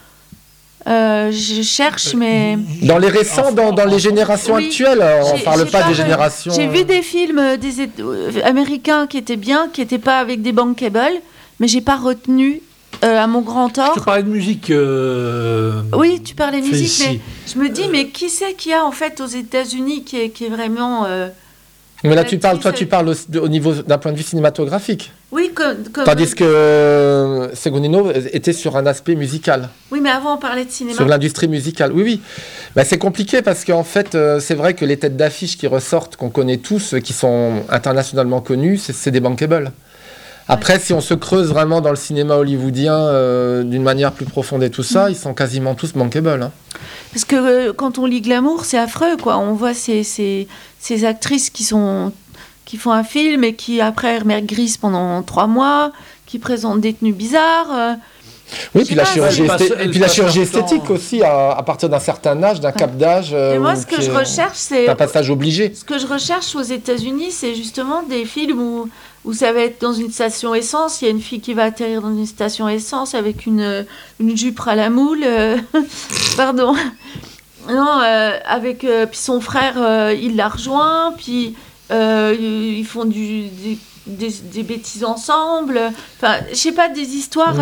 Je cherche, mais... Dans les récents, dans les générations actuelles, on ne parle pas des générations... J'ai vu des films américains qui étaient bien, qui n'étaient pas avec des bankable, mais je n'ai pas retenu, à mon grand tort... Tu parlais de musique... Oui, tu parlais de musique, mais je me dis, mais qui c'est qu'il y a en fait aux États-Unis qui est vraiment... Mais là, tu parles au niveau d'un point de vue cinématographique. Oui, tandis que Segundino était sur un aspect musical. Oui, mais avant, on parlait de cinéma. Sur l'industrie musicale, oui. Ben, c'est compliqué parce qu'en fait, c'est vrai que les têtes d'affiche qui ressortent, qu'on connaît tous, qui sont internationalement connues, c'est des bankable. Après, si on se creuse vraiment dans le cinéma hollywoodien d'une manière plus profonde et tout ça, ils sont quasiment tous bankable. Parce que quand on lit Glamour, c'est affreux, quoi. On voit ces actrices qui font un film et qui, après, maigrissent pendant 3 mois, qui présentent des tenues bizarres. Oui, puis la chirurgie esthétique aussi, à partir d'un certain âge, d'un cap d'âge. Et moi, ce que je recherche, c'est... un passage obligé. Ce que je recherche aux États-Unis, c'est justement des films où ça va être dans une station essence. Il y a une fille qui va atterrir dans une station essence avec une jupe à la moule. Pardon. Non, avec... puis son frère, il la rejoint. Puis ils font des bêtises ensemble. Enfin, je sais pas, des histoires...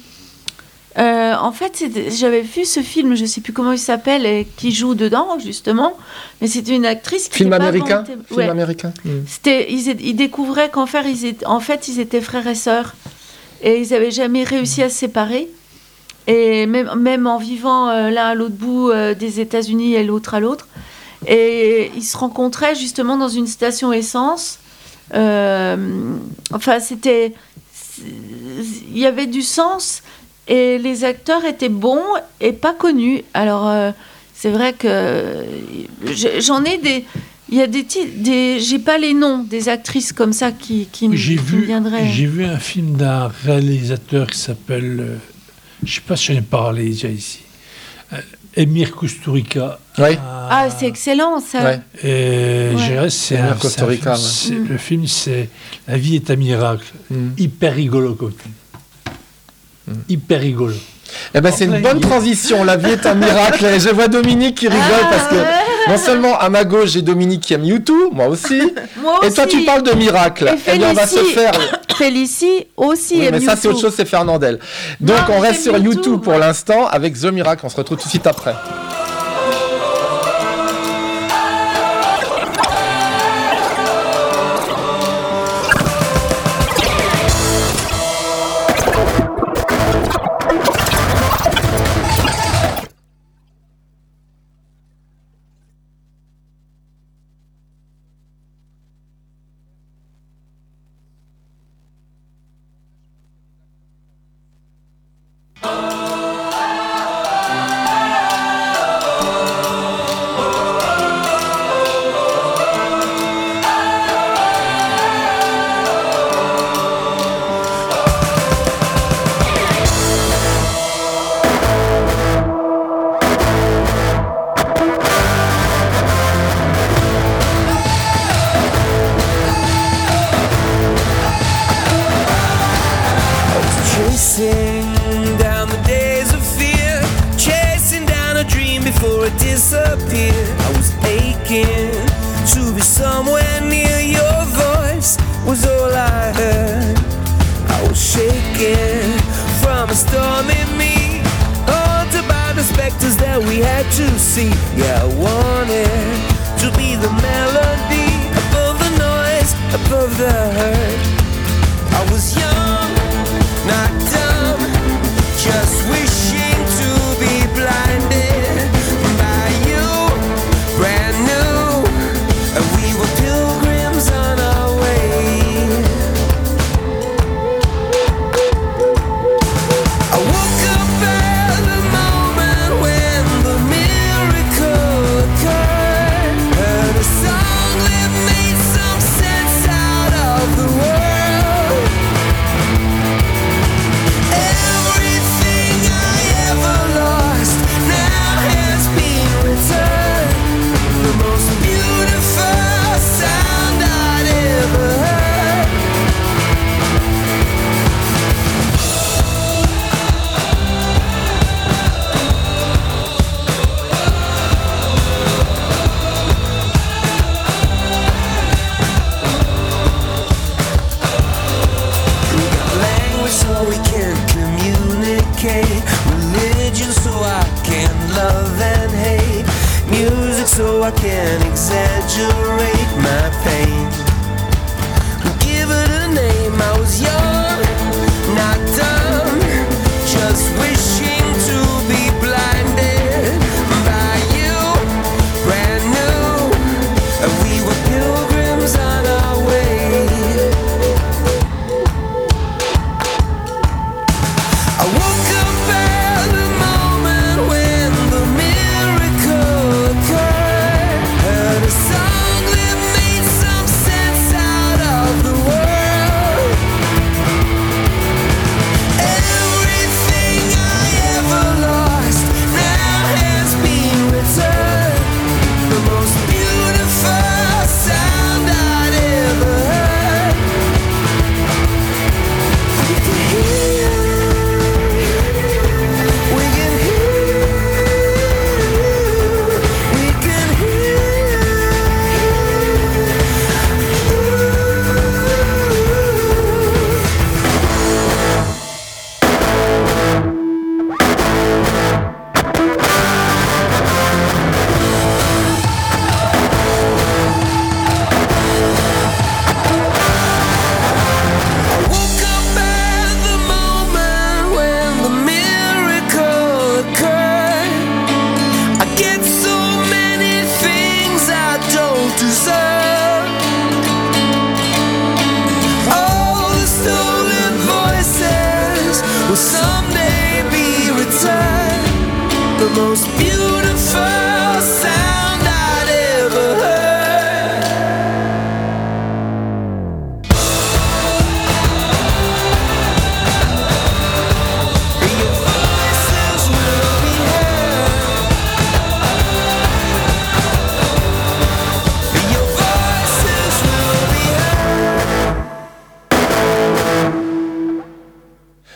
en fait, j'avais vu ce film, je sais plus comment il s'appelle, et qui joue dedans, justement. Mais c'était une actrice qui... Film américain. Film américain. Ils découvraient qu'en fait, ils étaient frères et sœurs. Et ils n'avaient jamais réussi à se séparer. Et même en vivant l'un à l'autre bout des États-Unis et l'autre à l'autre. Et ils se rencontraient justement dans une station essence. Enfin, c'était... Il y avait du sens... Et les acteurs étaient bons et pas connus. Alors, c'est vrai que j'en ai Il y a j'ai pas les noms des actrices comme ça qui me viendraient. J'ai vu un film d'un réalisateur qui s'appelle, je sais pas si j'en ai parlé déjà ici, Emir Kusturica. Oui. C'est excellent ça. Ouais. Et je dirais, Le film, c'est La vie est un miracle. Hyper rigolo comme film. Hyper rigolo. Eh ben, c'est une bonne transition. La vie est un miracle. Et je vois Dominique qui rigole parce que non seulement à ma gauche, j'ai Dominique qui aime YouTube, moi aussi. Et toi, tu parles de miracle. Et bien, on va se faire. Félicie aussi. Oui, mais ça, c'est autre chose, c'est Fernandel. Donc, on reste sur YouTube pour l'instant avec The Miracle. On se retrouve tout de suite après. most beautiful sound I'd ever heard.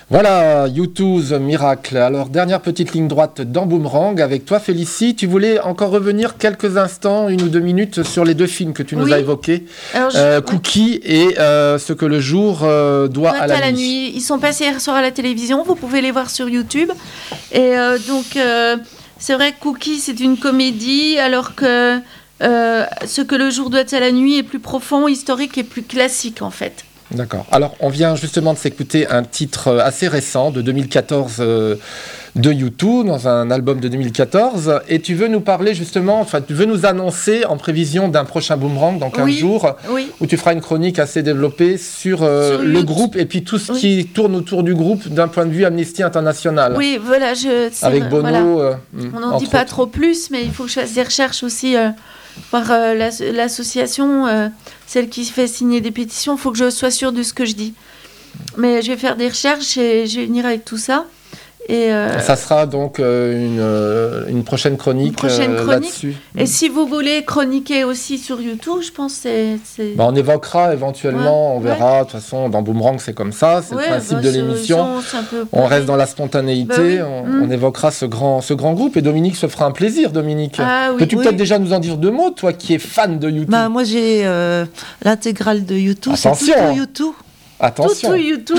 Voilà, U2's Miracle. Alors, dernière petite ligne droite dans Boomerang avec toi, Félicie. Tu voulais encore revenir quelques instants, 1 ou 2 minutes, sur les 2 films que tu nous as évoqués. Alors, Cookie et Ce que le jour doit à la nuit. Ils sont passés hier soir à la télévision, vous pouvez les voir sur YouTube. Et c'est vrai que Cookie, c'est une comédie, alors que Ce que le jour doit à la nuit est plus profond, historique et plus classique, en fait. D'accord. Alors, on vient justement de s'écouter un titre assez récent, de 2014, de U2, dans un album de 2014. Et tu veux nous parler justement, enfin, tu veux nous annoncer en prévision d'un prochain Boomerang dans 15 jours, où tu feras une chronique assez développée sur le groupe et puis tout ce qui tourne autour du groupe d'un point de vue Amnesty International. Oui, voilà. Avec Bono. Voilà. On n'en dit pas trop plus, mais il faut que je fasse des recherches aussi par l'association, celle qui fait signer des pétitions. Il faut que je sois sûre de ce que je dis. Mais je vais faire des recherches et je vais venir avec tout ça. Et ça sera donc une prochaine chronique, là-dessus. Et si vous voulez chroniquer aussi sur YouTube, je pense que c'est... on évoquera éventuellement, on verra. De toute façon, dans Boomerang, c'est comme ça, c'est le principe de l'émission. On reste dans la spontanéité, on évoquera ce grand groupe. Et Dominique se fera un plaisir, Dominique. Peux-tu peut-être déjà nous en dire 2 mots, toi qui es fan de YouTube? Moi, j'ai l'intégrale de YouTube. Attention, c'est tout YouTube. Attention. Tout YouTube.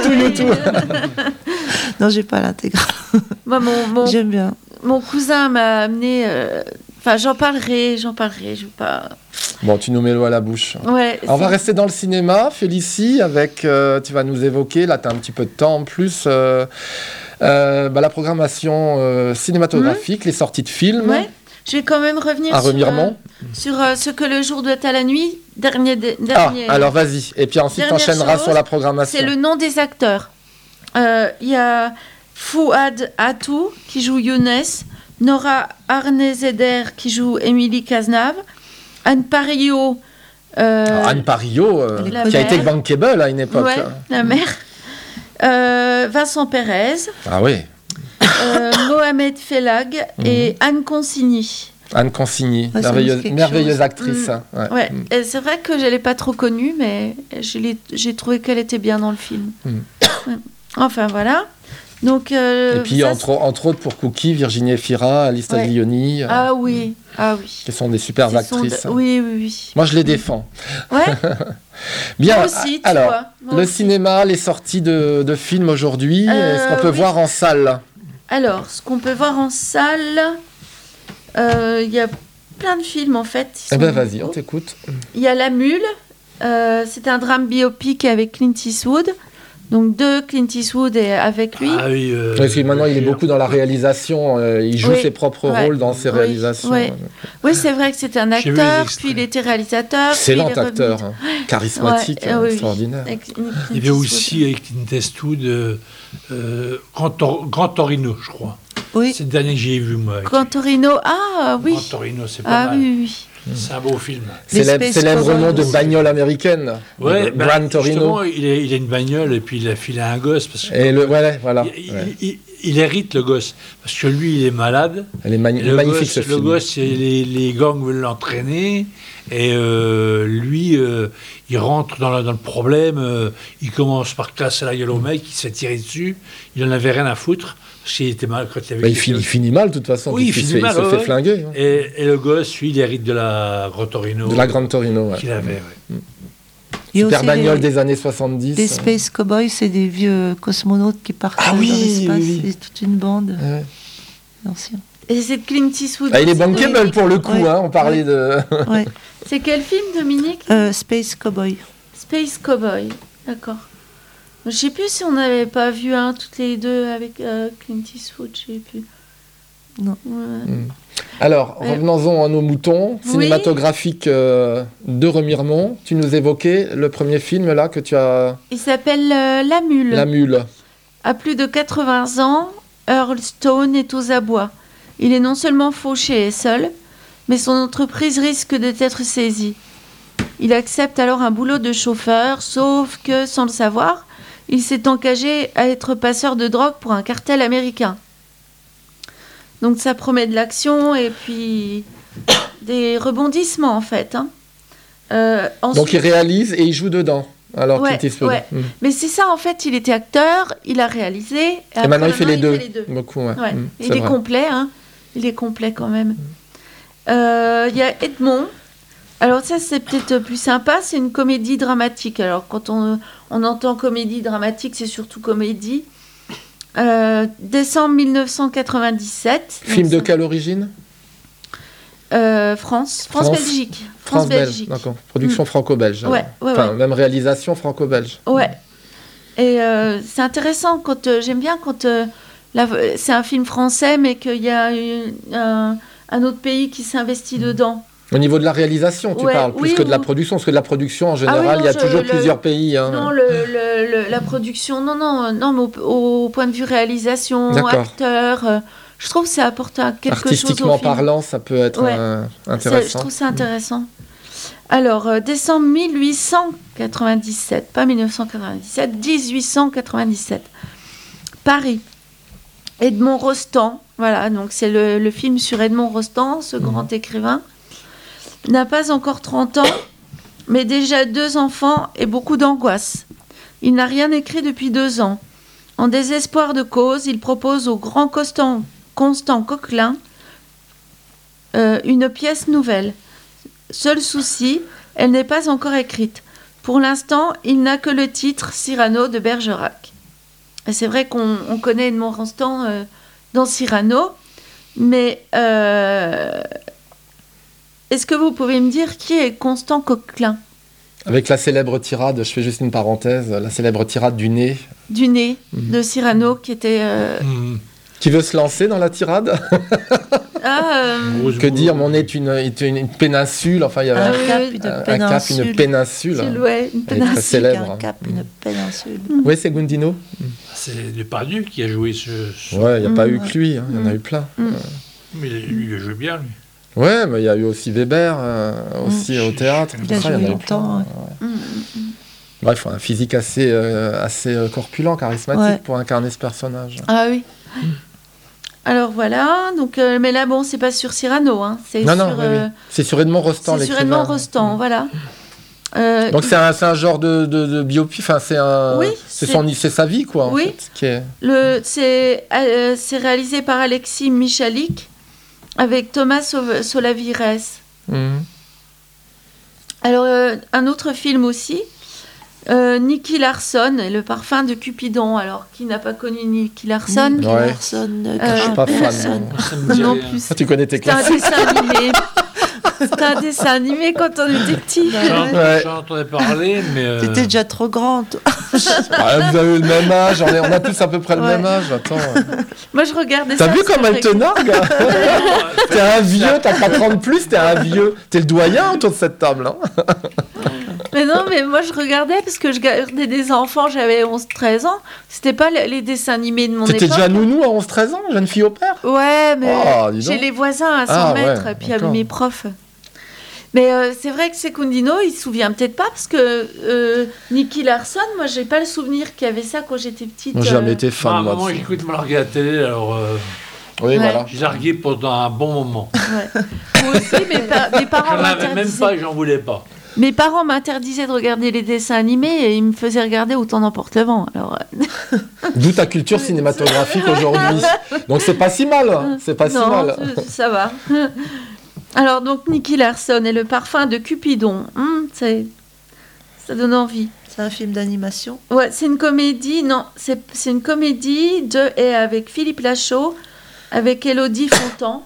Non, j'ai pas l'intégrale. J'aime bien. Mon cousin m'a amené. J'en parlerai. Je veux pas. Bon, tu nous mets l'eau à la bouche. Ouais. On va rester dans le cinéma, Félicie, avec. Tu vas nous évoquer. Là, tu as un petit peu de temps en plus. La programmation cinématographique, les sorties de films. Ouais. Je vais quand même revenir sur Ce que le jour doit à la nuit. Dernier. Alors vas-y. Et puis ensuite, t'enchaîneras sur la programmation. C'est le nom des acteurs. Il y a Fouad Atou qui joue Younes, Nora Arnezeder qui joue Émilie Cazenave, Anne Parillot. Anne Parillot, qui a été bankable à une époque. Ouais, la mère. Vincent Pérez. Ah oui. Mohamed Fellag et Anne Consigny. Anne Consigny, merveilleuse actrice. Ouais. Et c'est vrai que je ne l'ai pas trop connue, mais j'ai trouvé qu'elle était bien dans le film. Enfin, voilà. Donc, et puis, entre autres, pour Cookie, Virginie Efira, Alice Taglioni. Ah oui. Qui sont des super actrices. Oui. Moi, je les défends. Ouais. Bien. Moi aussi, alors, le cinéma, les sorties de films aujourd'hui, est-ce qu'on peut voir en salle? Alors, ce qu'on peut voir en salle, il y a plein de films, en fait. Vas-y, on t'écoute. Il y a La Mule. C'est un drame biopic avec Clint Eastwood. Donc, Clint Eastwood est avec lui. Ah oui. Parce que maintenant, il est beaucoup dans la réalisation. Il joue ses propres rôles dans ses réalisations. Oui, c'est vrai que c'était un acteur, puis il était réalisateur. Excellent acteur, charismatique, extraordinaire. Il y avait aussi avec Clint Eastwood Grand Torino, je crois. Oui. C'est le dernier que j'ai vu, moi. Grand Torino, oui. Grand Torino, c'est pas mal. Oui. C'est un beau film. Célèbre nom de bagnole américaine. Ouais, Grand Torino. Justement, il a une bagnole et puis il a filé un gosse. Parce que voilà. Il hérite le gosse. Parce que lui, il est malade. Elle est magnifique, ce film. Le gosse, les gangs veulent l'entraîner. Et lui, il rentre dans le problème. Il commence par casser la gueule au mec. Il se fait tirer dessus. Il n'en avait rien à foutre. Parce qu'il était mal quand il avait... il finit mal, de toute façon. Oui, il finit mal. Il se fait flinguer. Et le gosse, lui, il hérite de la Grand Torino. De la Grande Torino, qu'il avait, Super bagnole des années 70. Les Space Cowboys, c'est des vieux cosmonautes qui partent dans l'espace. C'est toute une bande. Ancienne. Et c'est Clint Eastwood. Il est bankable pour le coup, on parlait de... C'est quel film, Dominique? Space Cowboy. Space Cowboy, d'accord. Je ne sais plus si on n'avait pas vu toutes les deux avec Clint Eastwood, je ne sais plus. Non. Alors, revenons-en à nos moutons. Cinématographique de Remiremont. Tu nous évoquais le premier film là que tu as... Il s'appelle La Mule. La Mule. À plus de 80 ans, Earl Stone est aux abois. Il est non seulement fauché et seul, mais son entreprise risque d'être saisie. Il accepte alors un boulot de chauffeur, sauf que, sans le savoir, il s'est engagé à être passeur de drogue pour un cartel américain. Donc ça promet de l'action et puis des rebondissements en fait. Ensuite, donc il réalise et il joue dedans. alors Ouais, Clint Eastwood. ouais. Mais c'est ça, en fait, il était acteur, il a réalisé. Et maintenant, il fait les deux. Beaucoup, ouais. Ouais. Il c'est est vrai. complet, hein. Il est complet quand même. Il y a Edmond. Alors ça, c'est peut-être plus sympa. C'est une comédie dramatique. Alors quand on entend comédie dramatique, c'est surtout comédie. Décembre 1997. Film de quelle origine? France-Belgique. France-Belgique. D'accord. Production franco-belge. Ouais, ouais, Enfin, ouais. même réalisation franco-belge. Ouais. Et c'est intéressant quand j'aime bien quand c'est un film français, mais qu'il y a un autre pays qui s'investit dedans. Au niveau de la réalisation, tu parles, plus que de la production, parce que de la production, en général, il y a toujours plusieurs pays. Hein. Non, la production, non, mais au point de vue réalisation, acteur, je trouve que ça apporte quelque chose au film. Artistiquement parlant, ça peut être intéressant. Je trouve ça intéressant. Alors, décembre 1897, pas 1997, 1897. Paris. Edmond Rostand, voilà, donc c'est le film sur Edmond Rostand, ce grand écrivain. N'a pas encore 30 ans, mais déjà 2 enfants et beaucoup d'angoisse. Il n'a rien écrit depuis 2 ans. En désespoir de cause, il propose au grand Constant Coquelin une pièce nouvelle. Seul souci, elle n'est pas encore écrite. Pour l'instant, il n'a que le titre Cyrano de Bergerac. Et c'est vrai qu'on connaît Edmond Rostand dans Cyrano, mais est-ce que vous pouvez me dire qui est Constant Coquelin? Avec la célèbre tirade, je fais juste une parenthèse, la célèbre tirade du nez. Du nez de Cyrano qui était... Qui veut se lancer dans la tirade? Que dire, mon nez est une péninsule, enfin il y a un cap, une péninsule. Ouais, une péninsule. Très célèbre. Un cap, une péninsule. Oui, c'est Gundino. C'est Depardieu qui a joué ce... Ouais, il n'y a pas eu que lui, il y en a eu plein. Mais lui, il a joué bien, lui. Ouais, mais il y a eu aussi Weber, aussi au théâtre. Il a joué longtemps. Bref, un physique assez corpulent, charismatique pour incarner ce personnage. Ah oui. Alors voilà, donc, mais là, bon, c'est pas sur Cyrano. Hein, c'est c'est sur Edmond Rostand, l'écrivain. C'est sur Edmond Rostand, voilà. Donc c'est un genre de biopic, enfin c'est sa vie, quoi. Oui. En fait, c'est réalisé par Alexis Michalik avec Thomas Solavires. Alors un autre film aussi, Nicky Larson et le parfum de Cupidon. Alors qui n'a pas connu Nicky Larson? Nicky Larson, je suis pas fan. Non plus. Tu connais tes classiques. C'est un dessin animé. C'était un dessin animé quand on était petit. J'en entendais parler, mais... T'étais déjà trop grande. Vous avez eu le même âge, on a tous à peu près le même âge. Attends. Moi, je regardais ça. T'as vu comme elle te nargue? T'es un vieux, t'as pas 30 plus, t'es un vieux. T'es le doyen autour de cette table. Hein. Mais non, mais moi, je regardais parce que je regardais des enfants, j'avais 11-13 ans. C'était pas les dessins animés de mon époque. T'étais déjà nounou à 11-13 ans, jeune fille au père? Ouais, mais j'ai les voisins à 100 mètres, et puis mes profs. Mais c'est vrai que Secundino, il se souvient peut-être pas, parce que Nicky Larson, moi, j'ai pas le souvenir qu'il y avait ça quand j'étais petite. Moi, j'ai jamais été fan. Moi, j'écoute me larguer à la télé, alors... Oui, voilà. J'ai largué pendant un bon moment. Ouais. Moi aussi, mes parents j'en avais même pas et j'en voulais pas. Mes parents m'interdisaient de regarder les dessins animés et ils me faisaient regarder Autant n'emporte le vent. Alors... D'où ta culture cinématographique aujourd'hui. Donc c'est pas si mal. C'est pas si mal. Ça va. Alors donc Nicky Larson et le parfum de Cupidon. Ça donne envie. C'est un film d'animation. Ouais, c'est une comédie. Non, c'est une comédie et avec Philippe Lachaud, avec Élodie Fontan.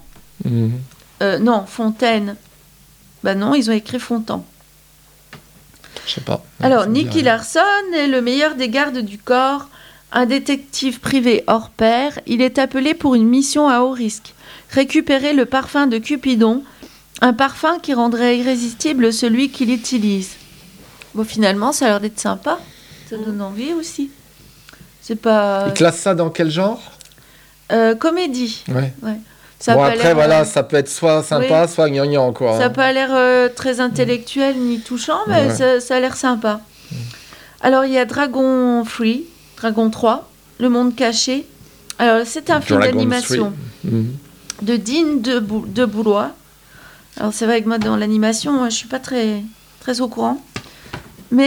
Non, Fontaine. Bah non, ils ont écrit Fontan. Je sais pas. Alors, Nicky Larson est le meilleur des gardes du corps, un détective privé hors pair. Il est appelé pour une mission à haut risque. Récupérer le parfum de Cupidon, un parfum qui rendrait irrésistible celui qui l'utilise. Bon, finalement, ça a l'air d'être sympa. Ça donne envie aussi. C'est pas... Il classe ça dans quel genre? Comédie. Ouais. Ça bon, après, voilà, ça peut être soit sympa, soit gnangnan, quoi. Ça n'a pas l'air très intellectuel ni touchant, mais ça a l'air sympa. Alors, il y a Dragon 3, Le Monde Caché. Alors, c'est un film d'animation de Dean de Boulois. Alors, c'est vrai que moi, dans l'animation, je ne suis pas très, très au courant. Mais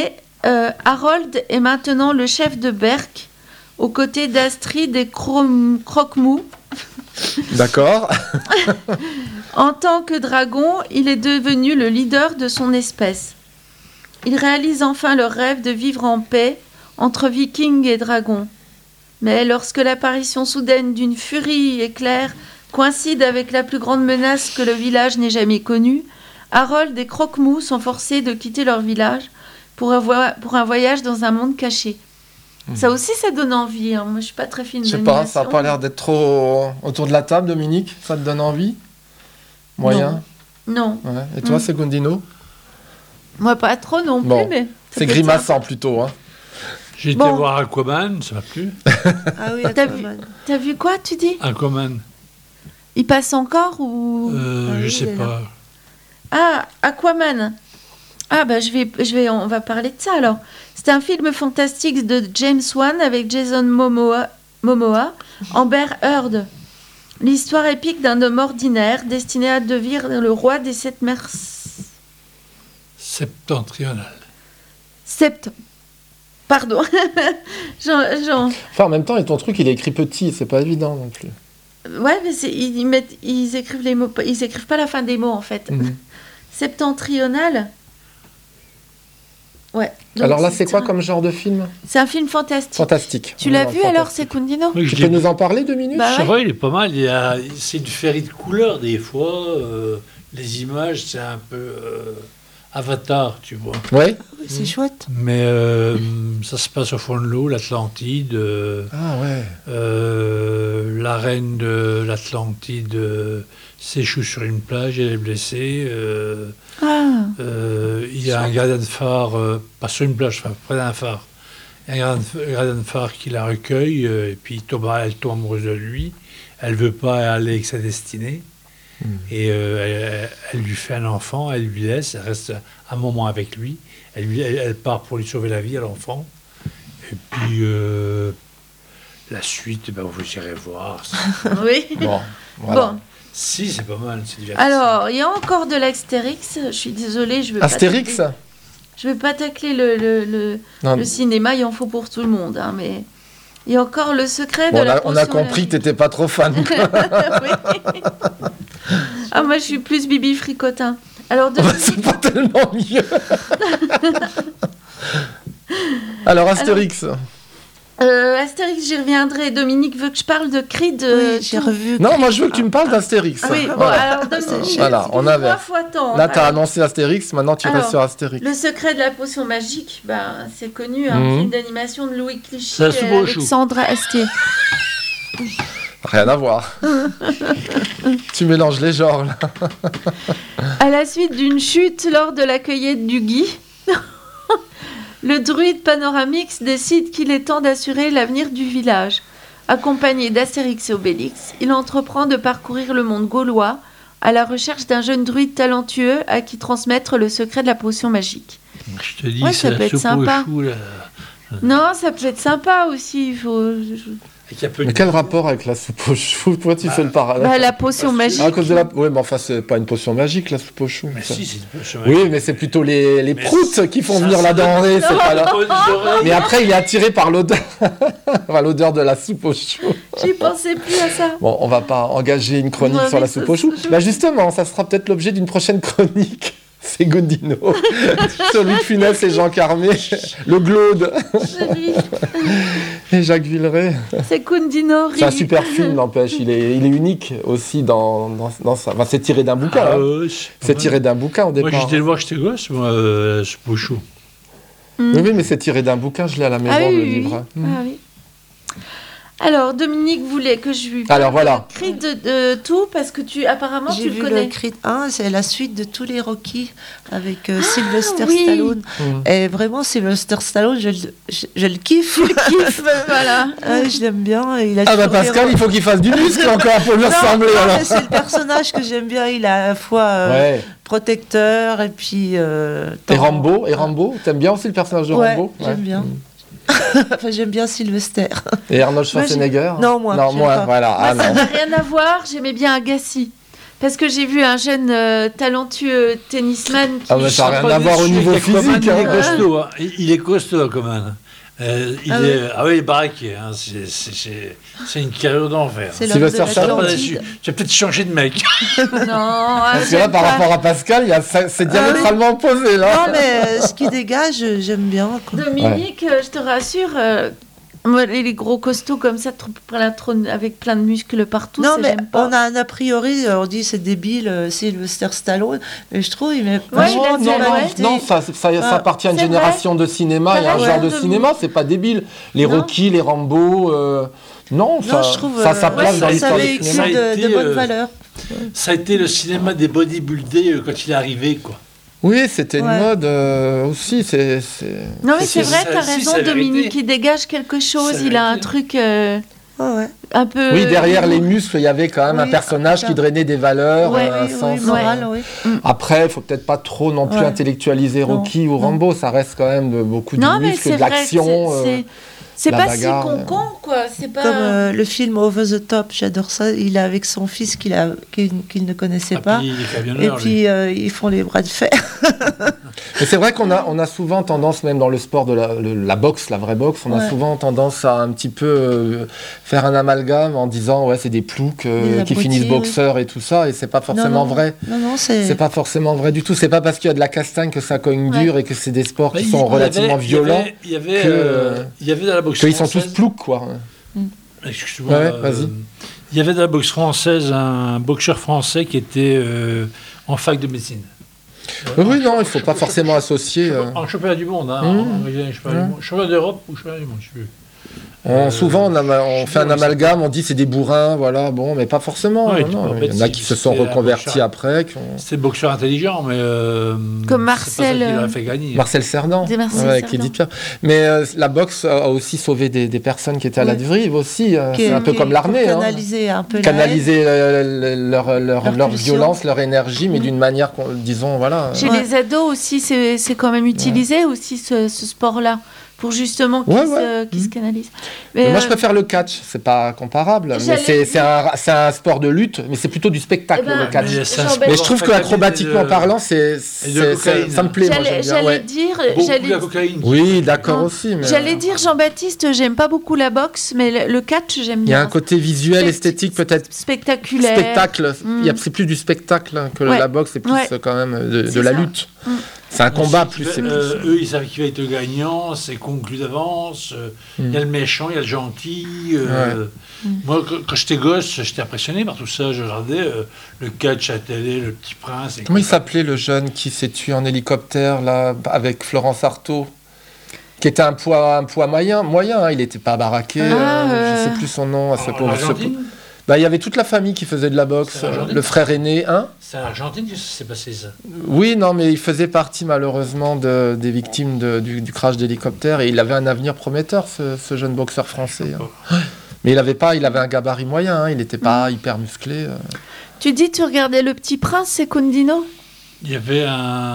Harold est maintenant le chef de Berk, aux côtés d'Astrid et Croque-Mou. D'accord. En tant que dragon, il est devenu le leader de son espèce. Il réalise enfin leur rêve de vivre en paix entre vikings et dragons. Mais lorsque l'apparition soudaine d'une furie éclair coïncide avec la plus grande menace que le village n'ait jamais connue, Harold et Croque-Mou sont forcés de quitter leur village pour un voyage dans un monde caché. Ça aussi, ça donne envie. Hein. Moi, je suis pas très fine Je d'animation. sais pas, ça n'a pas l'air d'être trop autour de la table, Dominique. Ça te donne envie? Moyen? Non. Ouais. Et toi, Segundino? Moi, pas trop non plus, Bon. mais... C'est grimaçant plutôt. Hein. J'ai été voir Aquaman, ça m'a plu. Ah oui, Aquaman. T'as vu quoi, tu dis? Aquaman. Il passe encore ou... Je sais pas. Ah, Aquaman. Ah, bah on va parler de ça alors. C'est un film fantastique de James Wan avec Jason Momoa, Amber Heard. L'histoire épique d'un homme ordinaire destiné à devenir le roi des 7 mers... Septentrional. Pardon. Enfin, en même temps, et ton truc, il est écrit petit, c'est pas évident non plus. Ouais, mais ils écrivent les mots, ils écrivent pas la fin des mots en fait. Septentrional. Ouais. Alors là, c'est quoi comme genre de film? C'est un film fantastique. Fantastique. Tu l'as vu alors, Secundino? Oui, tu peux nous en parler 2 minutes? Bah, c'est vrai, il est pas mal. C'est une féerie de couleurs des fois. Les images, c'est un peu Avatar, tu vois. Ouais. C'est chouette. Mais ça se passe au fond de l'eau, l'Atlantide. Ah ouais. La reine de l'Atlantide s'échoue sur une plage, elle est blessée. Il y a un gardien de phare, pas sur une plage, près d'un phare. Il y a un gardien de phare qui la recueille, et puis elle tombe amoureuse de lui. Elle ne veut pas aller avec sa destinée. Et elle lui fait un enfant, elle lui laisse, elle reste un moment avec lui. Elle part pour lui sauver la vie à l'enfant. Et puis la suite, vous irez voir. Oui. Bon, voilà. Bon. Si, c'est pas mal, c'est divertissant. Alors, il y a encore de l'Astérix. Je suis désolée, je veux Astérix? Je veux pas tacler le cinéma, il en faut pour tout le monde. Hein, mais il y a encore le secret de la potion. On a compris que t'étais pas trop fan. Oui. Ah, moi, je suis plus Bibi Fricotin. Alors, c'est pas tellement mieux. Alors, Astérix. Astérix, j'y reviendrai. Dominique veut que je parle de Creed. Oui, j'ai revu. Non, moi je veux que tu me parles d'Astérix. Ah oui, bon, voilà. alors Dominique, voilà, on avait. 3 fois tant. Là, t'as annoncé Astérix, maintenant tu restes sur Astérix. Le secret de la potion magique, c'est connu, un film d'animation de Louis Clichy et Alexandre Astier. Rien à voir. Tu mélanges les genres là. À la suite d'une chute lors de la cueillette du gui, le druide Panoramix décide qu'il est temps d'assurer l'avenir du village. Accompagné d'Astérix et Obélix, il entreprend de parcourir le monde gaulois à la recherche d'un jeune druide talentueux à qui transmettre le secret de la potion magique. Je te dis, Ouais, c'est ça peut la être soupe sympa. aux choux, là. Non, ça peut être sympa aussi. Mais quel rapport avec la soupe aux choux? Pourquoi tu fais le parallèle? La potion magique. À cause de la... Oui, mais enfin, c'est pas une potion magique, la soupe aux choux. Mais si, c'est une potion magique. Oui, mais c'est plutôt les proutes qui font venir la denrée. C'est pas là. Mais après, il est attiré par l'odeur. Enfin, l'odeur de la soupe aux choux. J'y pensais plus à ça. Bon, on va pas engager une chronique sur la soupe aux choux. Bah justement, ça sera peut-être l'objet d'une prochaine chronique. C'est Gondino. Sur Louis de Funès et Jean Carmé. Le Glaude. Et Jacques Villeray. C'est Gondino. C'est un super film, n'empêche. Il est unique aussi dans ça. Enfin, c'est tiré d'un bouquin. C'est tiré d'un bouquin au départ. Moi, j'étais le voir, j'étais gosse, moi, soupe aux choux. Oui, mais c'est tiré d'un bouquin. Je l'ai à la maison, le livre. Ah oui. Alors, Dominique voulait que je lui parle. Alors, voilà. Creed de tout, parce que apparemment, tu le connais. J'ai vu le Creed 1, c'est la suite de tous les Rocky avec Sylvester Stallone. Et vraiment, Sylvester Stallone, je le kiffe. Tu le kiffes, voilà. Je l'aime bien. Pascal, il faut qu'il fasse du muscle encore pour lui ressembler. Non, c'est le personnage que j'aime bien. Il est à la fois protecteur et puis... Et Rambo, t'aimes bien aussi le personnage de Rambo? J'aime bien. Enfin, j'aime bien Sylvester. Et Arnold Schwarzenegger? Non, moi. Voilà. Moi, ça n'a rien à voir. J'aimais bien Agassi. Parce que j'ai vu un jeune talentueux tennisman qui... Ah, mais ça n'a rien à voir au niveau physique. Il est costaud, hein. Il est costaud, Coman. Il est baraqué, hein. C'est une carrure d'enfer. C'est l'homme de Tu vas peut-être changer de mec. Non, parce que là, par rapport à Pascal, c'est diamétralement opposé, là. Non, mais ce qui dégage, j'aime bien. Quoi. Dominique, je te rassure, moi, les gros costauds comme ça, avec plein de muscles partout, non, mais j'aime pas. On a un a priori, on dit c'est débile, Sylvester Stallone, mais je trouve il met pas non, ça appartient à une génération de cinéma et un genre de cinéma, c'est pas débile. Les Rocky, les Rambo, non, je trouve, ça a sa place dans l'histoire du cinéma. de bonnes valeurs. Ça a été le cinéma des bodybuildés quand il est arrivé, quoi. Oui, c'était une mode aussi. Non, mais c'est vrai, t'as raison, Dominique, il dégage quelque chose, il a un truc un peu... Oui, derrière les muscles, il y avait quand même un personnage qui drainait des valeurs, un sens moral. Après, il faut peut-être pas trop non plus intellectualiser Rocky ou Rambo, ça reste quand même beaucoup de muscles, de l'action. C'est pas si con, quoi. C'est pas... Comme le film Over the Top, j'adore ça. Il est avec son fils qu'il ne connaissait pas. Et puis, ils font les bras de fer. Mais c'est vrai qu'on a souvent tendance, même dans le sport de la boxe, la vraie boxe, on a souvent tendance à un petit peu faire un amalgame en disant c'est des ploucs qui finissent boxeurs et tout ça, et c'est pas forcément vrai. Non, c'est pas forcément vrai du tout. C'est pas parce qu'il y a de la castagne que ça cogne dur et que c'est des sports qui sont relativement violents. Il y avait dans la boxe qu'ils sont tous ploucs, quoi. Excuse-moi. Vas-y. Il y avait dans la boxe française un boxeur français qui était en fac de médecine. Oui, non, il ne faut pas forcément associer. En championnat du monde, championnat d'Europe ou championnat du monde, je sais plus. Souvent, on fait un amalgame, on dit c'est des bourrins, voilà, bon, mais pas forcément. Il y en a qui se sont reconvertis après. C'est boxeur intelligent, mais. Comme Marcel. C'est pas ça qui l'a fait gagner. Marcel Cerdan. Qui dit Pierre. Mais la boxe a aussi sauvé des personnes qui étaient à la dérive aussi. C'est un peu comme l'armée. Canaliser leur violence, leur énergie, mais d'une manière, disons, voilà. Chez les ados aussi, c'est quand même utilisé aussi ce sport-là. Pour justement qu'ils se canalisent. Mais moi, je préfère le catch. C'est pas comparable. Mais c'est un sport de lutte, mais c'est plutôt du spectacle, le catch. Mais je trouve qu'acrobatiquement parlant, ça me plaît. J'allais dire... Beaucoup de cocaïne. Oui, d'accord aussi. Mais... J'allais dire, Jean-Baptiste, j'aime pas beaucoup la boxe, mais le catch, j'aime bien. Il y a un côté visuel, esthétique, peut-être. Spectaculaire. Spectacle. C'est plus du spectacle que la boxe, c'est plus quand même de la lutte. C'est un combat plus. Eux, ils savent qui va être le gagnant, c'est conclu d'avance. Il y a le méchant, il y a le gentil. Moi, quand j'étais gosse, j'étais impressionné par tout ça. Je regardais le catch à la télé, le Petit Prince. Comment il s'appelait le jeune qui s'est tué en hélicoptère là, avec Florence Artaud, qui était un poids moyen, hein, il n'était pas baraqué. Je ne sais plus son nom. Il y avait toute la famille qui faisait de la boxe, le frère aîné, C'est en Argentine que s'est passé ça. Oui, non, mais il faisait partie malheureusement des victimes du crash d'hélicoptère et il avait un avenir prometteur, ce jeune boxeur français. Mais il avait un gabarit moyen, il n'était pas hyper musclé. Tu dis, tu regardais Le Petit Prince, c'est Condino ? Il y avait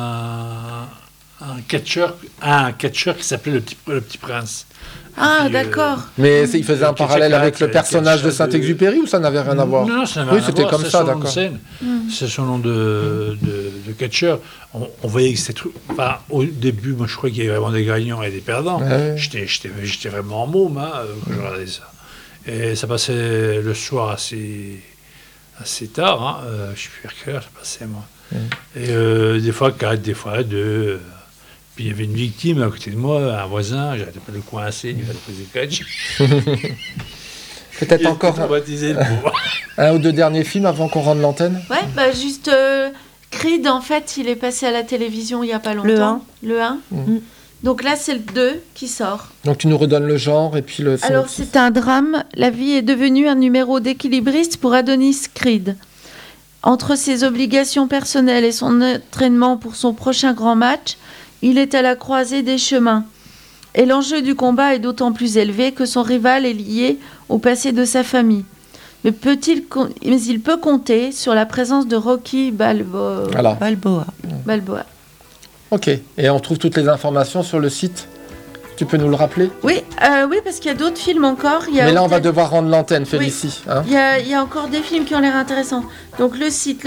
un catcheur qui s'appelait le petit Prince. Ah, d'accord. Mais il faisait un parallèle avec le personnage de Saint-Exupéry ou ça n'avait rien à voir ? Non, ça n'avait rien à voir. C'était comme ça, d'accord. C'est son nom de catcheur. On voyait que c'était truc. Enfin, au début, moi, je croyais qu'il y avait vraiment des gagnants et des perdants. J'étais vraiment en môme quand je regardais ça. Et ça passait le soir assez tard. Je sais plus à quelle heure ça passait, moi. Et des fois 4, des fois 2. Puis il y avait une victime à côté de moi, un voisin, j'arrêtais pas de le coincer, il fallait poser catch. Peut-être encore un ou deux derniers films avant qu'on rende l'antenne. Ouais, juste Creed, en fait, il est passé à la télévision il n'y a pas longtemps. Le 1. Donc là, c'est le 2 qui sort. Donc tu nous redonnes le genre et puis le... Alors, c'est un drame. La vie est devenue un numéro d'équilibriste pour Adonis Creed. Entre ses obligations personnelles et son entraînement pour son prochain grand match, il est à la croisée des chemins. Et l'enjeu du combat est d'autant plus élevé que son rival est lié au passé de sa famille. Mais il peut compter sur la présence de Rocky Balboa. Balboa. Ok. Et on trouve toutes les informations sur le site Tu peux nous le rappeler? Oui, parce qu'il y a d'autres films encore. Mais là, on va devoir rendre l'antenne, Félicie. Oui. Hein, il y a encore des films qui ont l'air intéressants. Donc le site.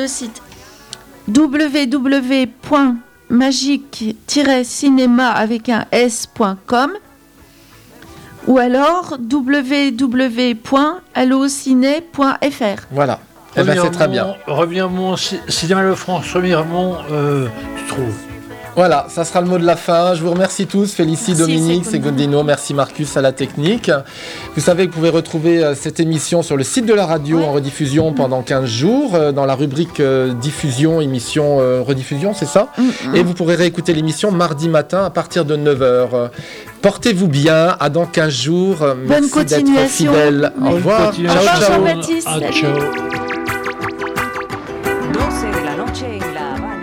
www.magique-cinéma avec un s.com ou alors www.allociné.fr. Voilà. Eh ben, c'est très bien. Reviens-moi, Cinéma Le France, premièrement, tu trouves. Voilà, ça sera le mot de la fin. Je vous remercie tous. Félicie, Dominique, Segundino. Merci Marcus à la technique. Vous savez que vous pouvez retrouver cette émission sur le site de la radio en rediffusion pendant 15 jours dans la rubrique diffusion, émission rediffusion, c'est ça? Et vous pourrez réécouter l'émission mardi matin à partir de 9h. Portez-vous bien. À dans 15 jours. Bonne Merci d'être fidèles. Au revoir. Ciao, ciao. Jean-Baptiste. Ciao. 12 de la noche en La Habana.